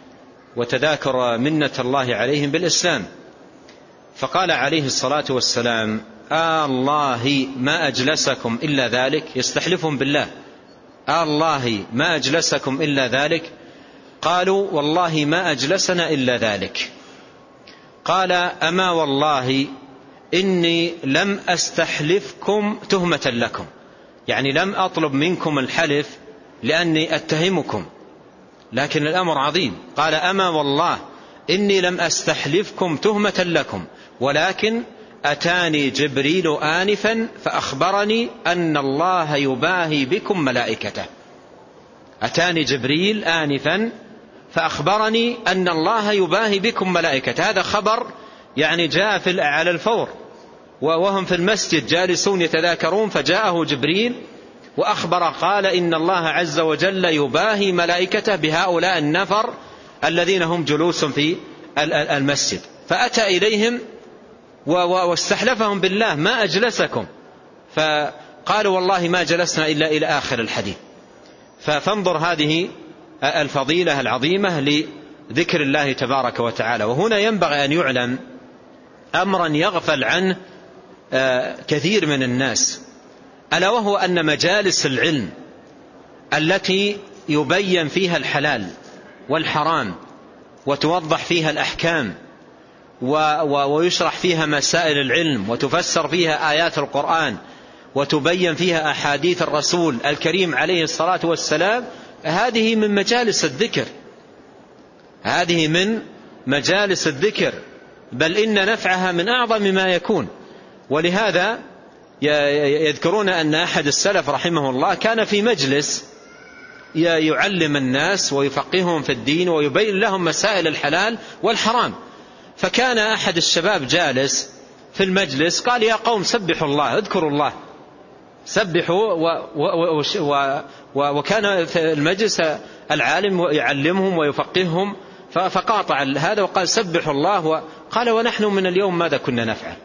وتذاكر منة الله عليهم بالإسلام. فقال عليه الصلاة والسلام الله ما أجلسكم إلا ذلك، يستحلفهم بالله، الله ما أجلسكم إلا ذلك؟ قالوا والله ما أجلسنا إلا ذلك. قال أما والله إني لم أستحلفكم تهمة لكم، يعني لم أطلب منكم الحلف لأني أتهمكم، لكن الأمر عظيم. قال أما والله إني لم أستحلفكم تهمة لكم، ولكن أتاني جبريل آنفا فأخبرني أن الله يباهي بكم ملائكته. أتاني جبريل آنفا فأخبرني أن الله يباهي بكم ملائكته. هذا خبر يعني جاء على الفور، وهم في المسجد جالسون يتذاكرون، فجاءه جبريل وأخبر قال إن الله عز وجل يباهي ملائكته بهؤلاء النفر الذين هم جلوس في المسجد. فأتى إليهم واستحلفهم بالله ما أجلسكم، فقالوا والله ما جلسنا إلا إلى آخر الحديث. فانظر هذه الفضيلة العظيمة لذكر الله تبارك وتعالى. وهنا ينبغي أن يعلم أمرا يغفل عنه كثير من الناس، ألا وهو أن مجالس العلم التي يبين فيها الحلال والحرام وتوضح فيها الأحكام ويشرح فيها مسائل العلم وتفسر فيها آيات القرآن وتبين فيها أحاديث الرسول الكريم عليه الصلاة والسلام، هذه من مجالس الذكر، هذه من مجالس الذكر، بل إن نفعها من أعظم ما يكون. ولهذا يذكرون أن أحد السلف رحمه الله كان في مجلس يعلم الناس ويفقههم في الدين ويبين لهم مسائل الحلال والحرام، فكان أحد الشباب جالس في المجلس قال: يا قوم سبحوا الله، اذكروا الله، سبحوا. وكان في المجلس العالم يعلمهم ويفقههم، فقاطع هذا وقال: سبحوا الله. قال: ونحن من اليوم ماذا كنا نفعل؟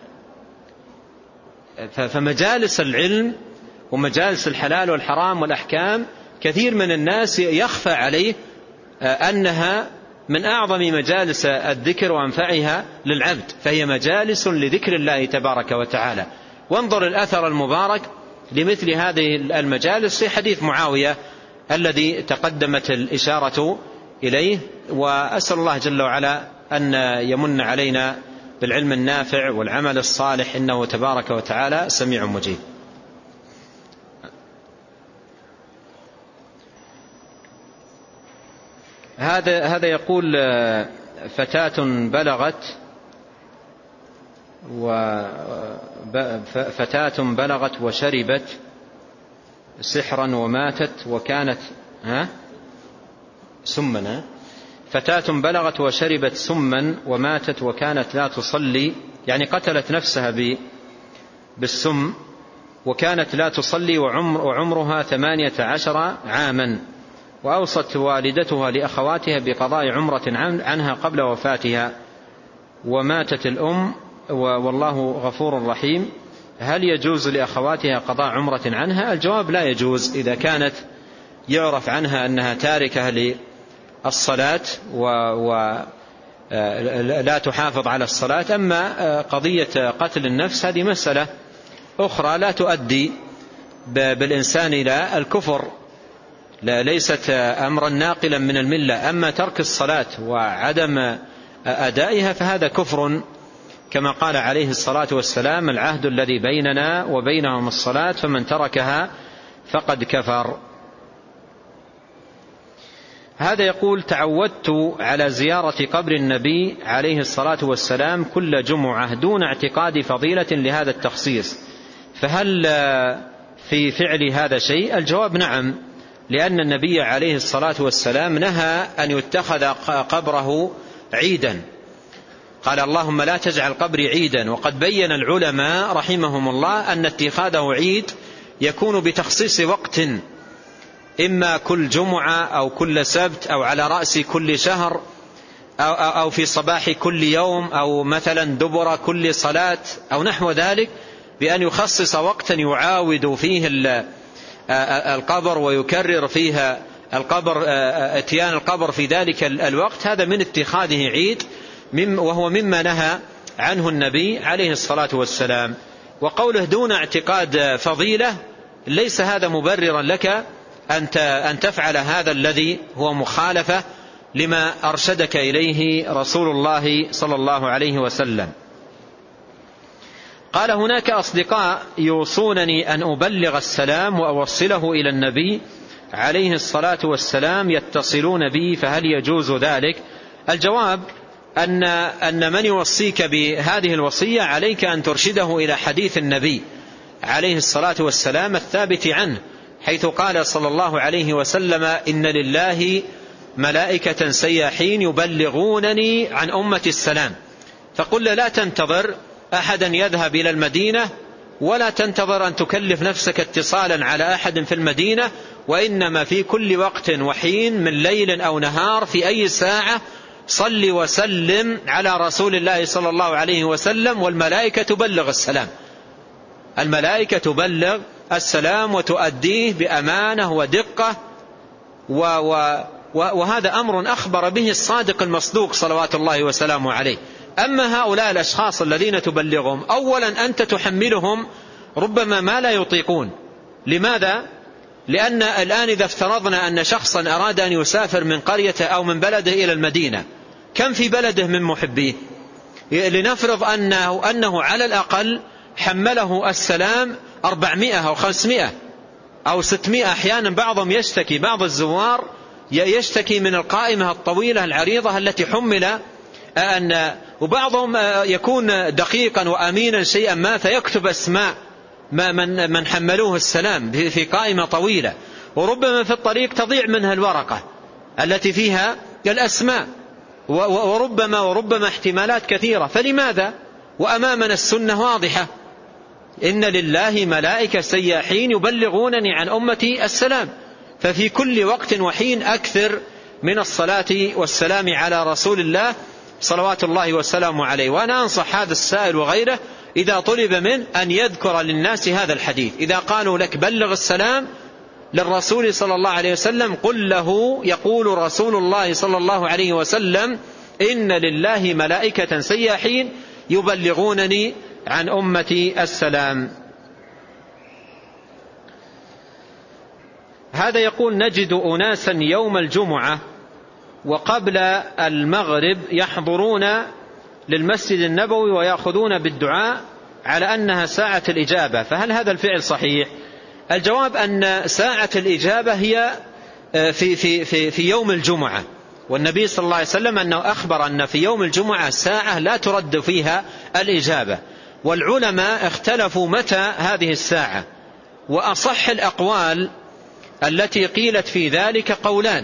فمجالس العلم ومجالس الحلال والحرام والأحكام كثير من الناس يخفى عليه أنها من أعظم مجالس الذكر وأنفعها للعبد، فهي مجالس لذكر الله تبارك وتعالى. وانظر الأثر المبارك لمثل هذه المجالس في حديث معاوية الذي تقدمت الإشارة إليه. وأسأل الله جل وعلا أن يمن علينا بالعلم النافع والعمل الصالح، إنه تبارك وتعالى سميع مجيب. هذا يقول: فتاة بلغت وشربت سحرا وماتت وكانت سما. فتاة بلغت وشربت سما وماتت وكانت لا تصلي، يعني قتلت نفسها بالسم، وكانت لا تصلي وعمرها 18 عاما، وأوصت والدتها لأخواتها بقضاء عمرة عنها قبل وفاتها، وماتت الأم والله غفور رحيم. هل يجوز لأخواتها قضاء عمرة عنها؟ الجواب: لا يجوز إذا كانت يعرف عنها أنها تاركة للصلاة ولا تحافظ على الصلاة. أما قضية قتل النفس هذه مسألة أخرى لا تؤدي بالإنسان إلى الكفر، ليست أمرا ناقلا من الملة. أما ترك الصلاة وعدم أدائها فهذا كفر، كما قال عليه الصلاة والسلام: العهد الذي بيننا وبينهم الصلاة فمن تركها فقد كفر. هذا يقول: تعودت على زيارة قبر النبي عليه الصلاة والسلام كل جمعة دون اعتقاد فضيلة لهذا التخصيص، فهل في فعل هذا شيء؟ الجواب: نعم، لأن النبي عليه الصلاة والسلام نهى أن يتخذ قبره عيدا، قال: اللهم لا تجعل قبري عيدا. وقد بين العلماء رحمهم الله أن اتخاذه عيد يكون بتخصيص وقت، إما كل جمعة أو كل سبت أو على رأس كل شهر أو في صباح كل يوم أو مثلا دبر كل صلاة أو نحو ذلك، بأن يخصص وقتا يعاود فيه القبر ويكرر فيها القبر اتيان القبر في ذلك الوقت. هذا من اتخاذه عيد، وهو مما نهى عنه النبي عليه الصلاة والسلام. وقوله دون اعتقاد فضيلة ليس هذا مبررا لك أن تفعل هذا الذي هو مخالفة لما أرشدك إليه رسول الله صلى الله عليه وسلم. قال: هناك أصدقاء يوصونني أن أبلغ السلام وأوصله إلى النبي عليه الصلاة والسلام، يتصلون بي، فهل يجوز ذلك؟ الجواب: أن من يوصيك بهذه الوصية عليك أن ترشده إلى حديث النبي عليه الصلاة والسلام الثابت عنه، حيث قال صلى الله عليه وسلم: إن لله ملائكة سياحين يبلغونني عن أمة السلام. فقل: لا تنتظر أحدا يذهب إلى المدينة، ولا تنتظر أن تكلف نفسك اتصالا على أحد في المدينة، وإنما في كل وقت وحين من ليل أو نهار في أي ساعة صل وسلم على رسول الله صلى الله عليه وسلم، والملائكة تبلغ السلام. الملائكة تبلغ السلام وتؤديه بأمانة ودقة، وهذا أمر أخبر به الصادق المصدوق صلوات الله وسلامه عليه. أما هؤلاء الأشخاص الذين تبلغهم، أولا أنت تحملهم ربما ما لا يطيقون. لماذا؟ لأن الآن إذا افترضنا أن شخصا أراد أن يسافر من قرية أو من بلده إلى المدينة، كم في بلده من محبيه؟ لنفرض أنه على الأقل حمله السلام 400 أو 500 أو 600. أحيانا بعضهم يشتكي، بعض الزوار يشتكي من القائمة الطويلة العريضة التي حمل وبعضهم يكون دقيقا وأمينا شيئا ما فيكتب أسماء من حملوه السلام في قائمة طويلة، وربما في الطريق تضيع منها الورقة التي فيها الأسماء، وربما احتمالات كثيرة. فلماذا وأمامنا السنة واضحة؟ إن لله ملائكة سياحين يبلغونني عن أمتي السلام. ففي كل وقت وحين أكثر من الصلاة والسلام على رسول الله صلوات الله والسلام عليه. وأنا أنصح هذا السائل وغيره إذا طلب من أن يذكر للناس هذا الحديث، إذا قالوا لك بلغ السلام للرسول صلى الله عليه وسلم قل له يقول رسول الله صلى الله عليه وسلم إن لله ملائكة سياحين يبلغونني عن أمتي السلام. هذا يقول نجد أناسا يوم الجمعة وقبل المغرب يحضرون للمسجد النبوي ويأخذون بالدعاء على أنها ساعة الإجابة، فهل هذا الفعل صحيح؟ الجواب أن ساعة الإجابة هي في يوم الجمعة، والنبي صلى الله عليه وسلم أنه أخبر أن في يوم الجمعة ساعة لا ترد فيها الإجابة. والعلماء اختلفوا متى هذه الساعة، وأصح الأقوال التي قيلت في ذلك قولان.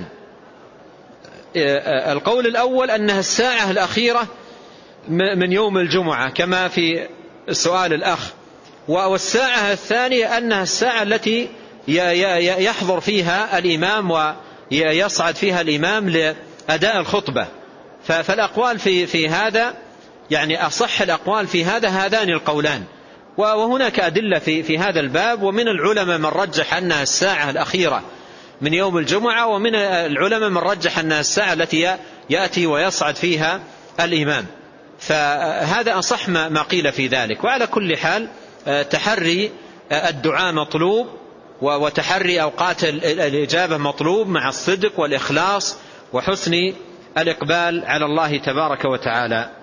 القول الأول أنها الساعة الأخيرة من يوم الجمعة كما في سؤال الأخ، والساعة الثانية أنها الساعة التي يحضر فيها الإمام ويصعد فيها الإمام لأداء الخطبة. فالأقوال في هذا يعني أصح الأقوال في هذان القولان، وهناك أدلة في هذا الباب، ومن العلماء من رجح أنها الساعة الأخيرة من يوم الجمعة، ومن العلماء من رجح أنها الساعة التي يأتي ويصعد فيها الإمام. فهذا أصح ما قيل في ذلك. وعلى كل حال تحري الدعاء مطلوب، وتحري أوقات الإجابة مطلوب مع الصدق والإخلاص وحسن الإقبال على الله تبارك وتعالى.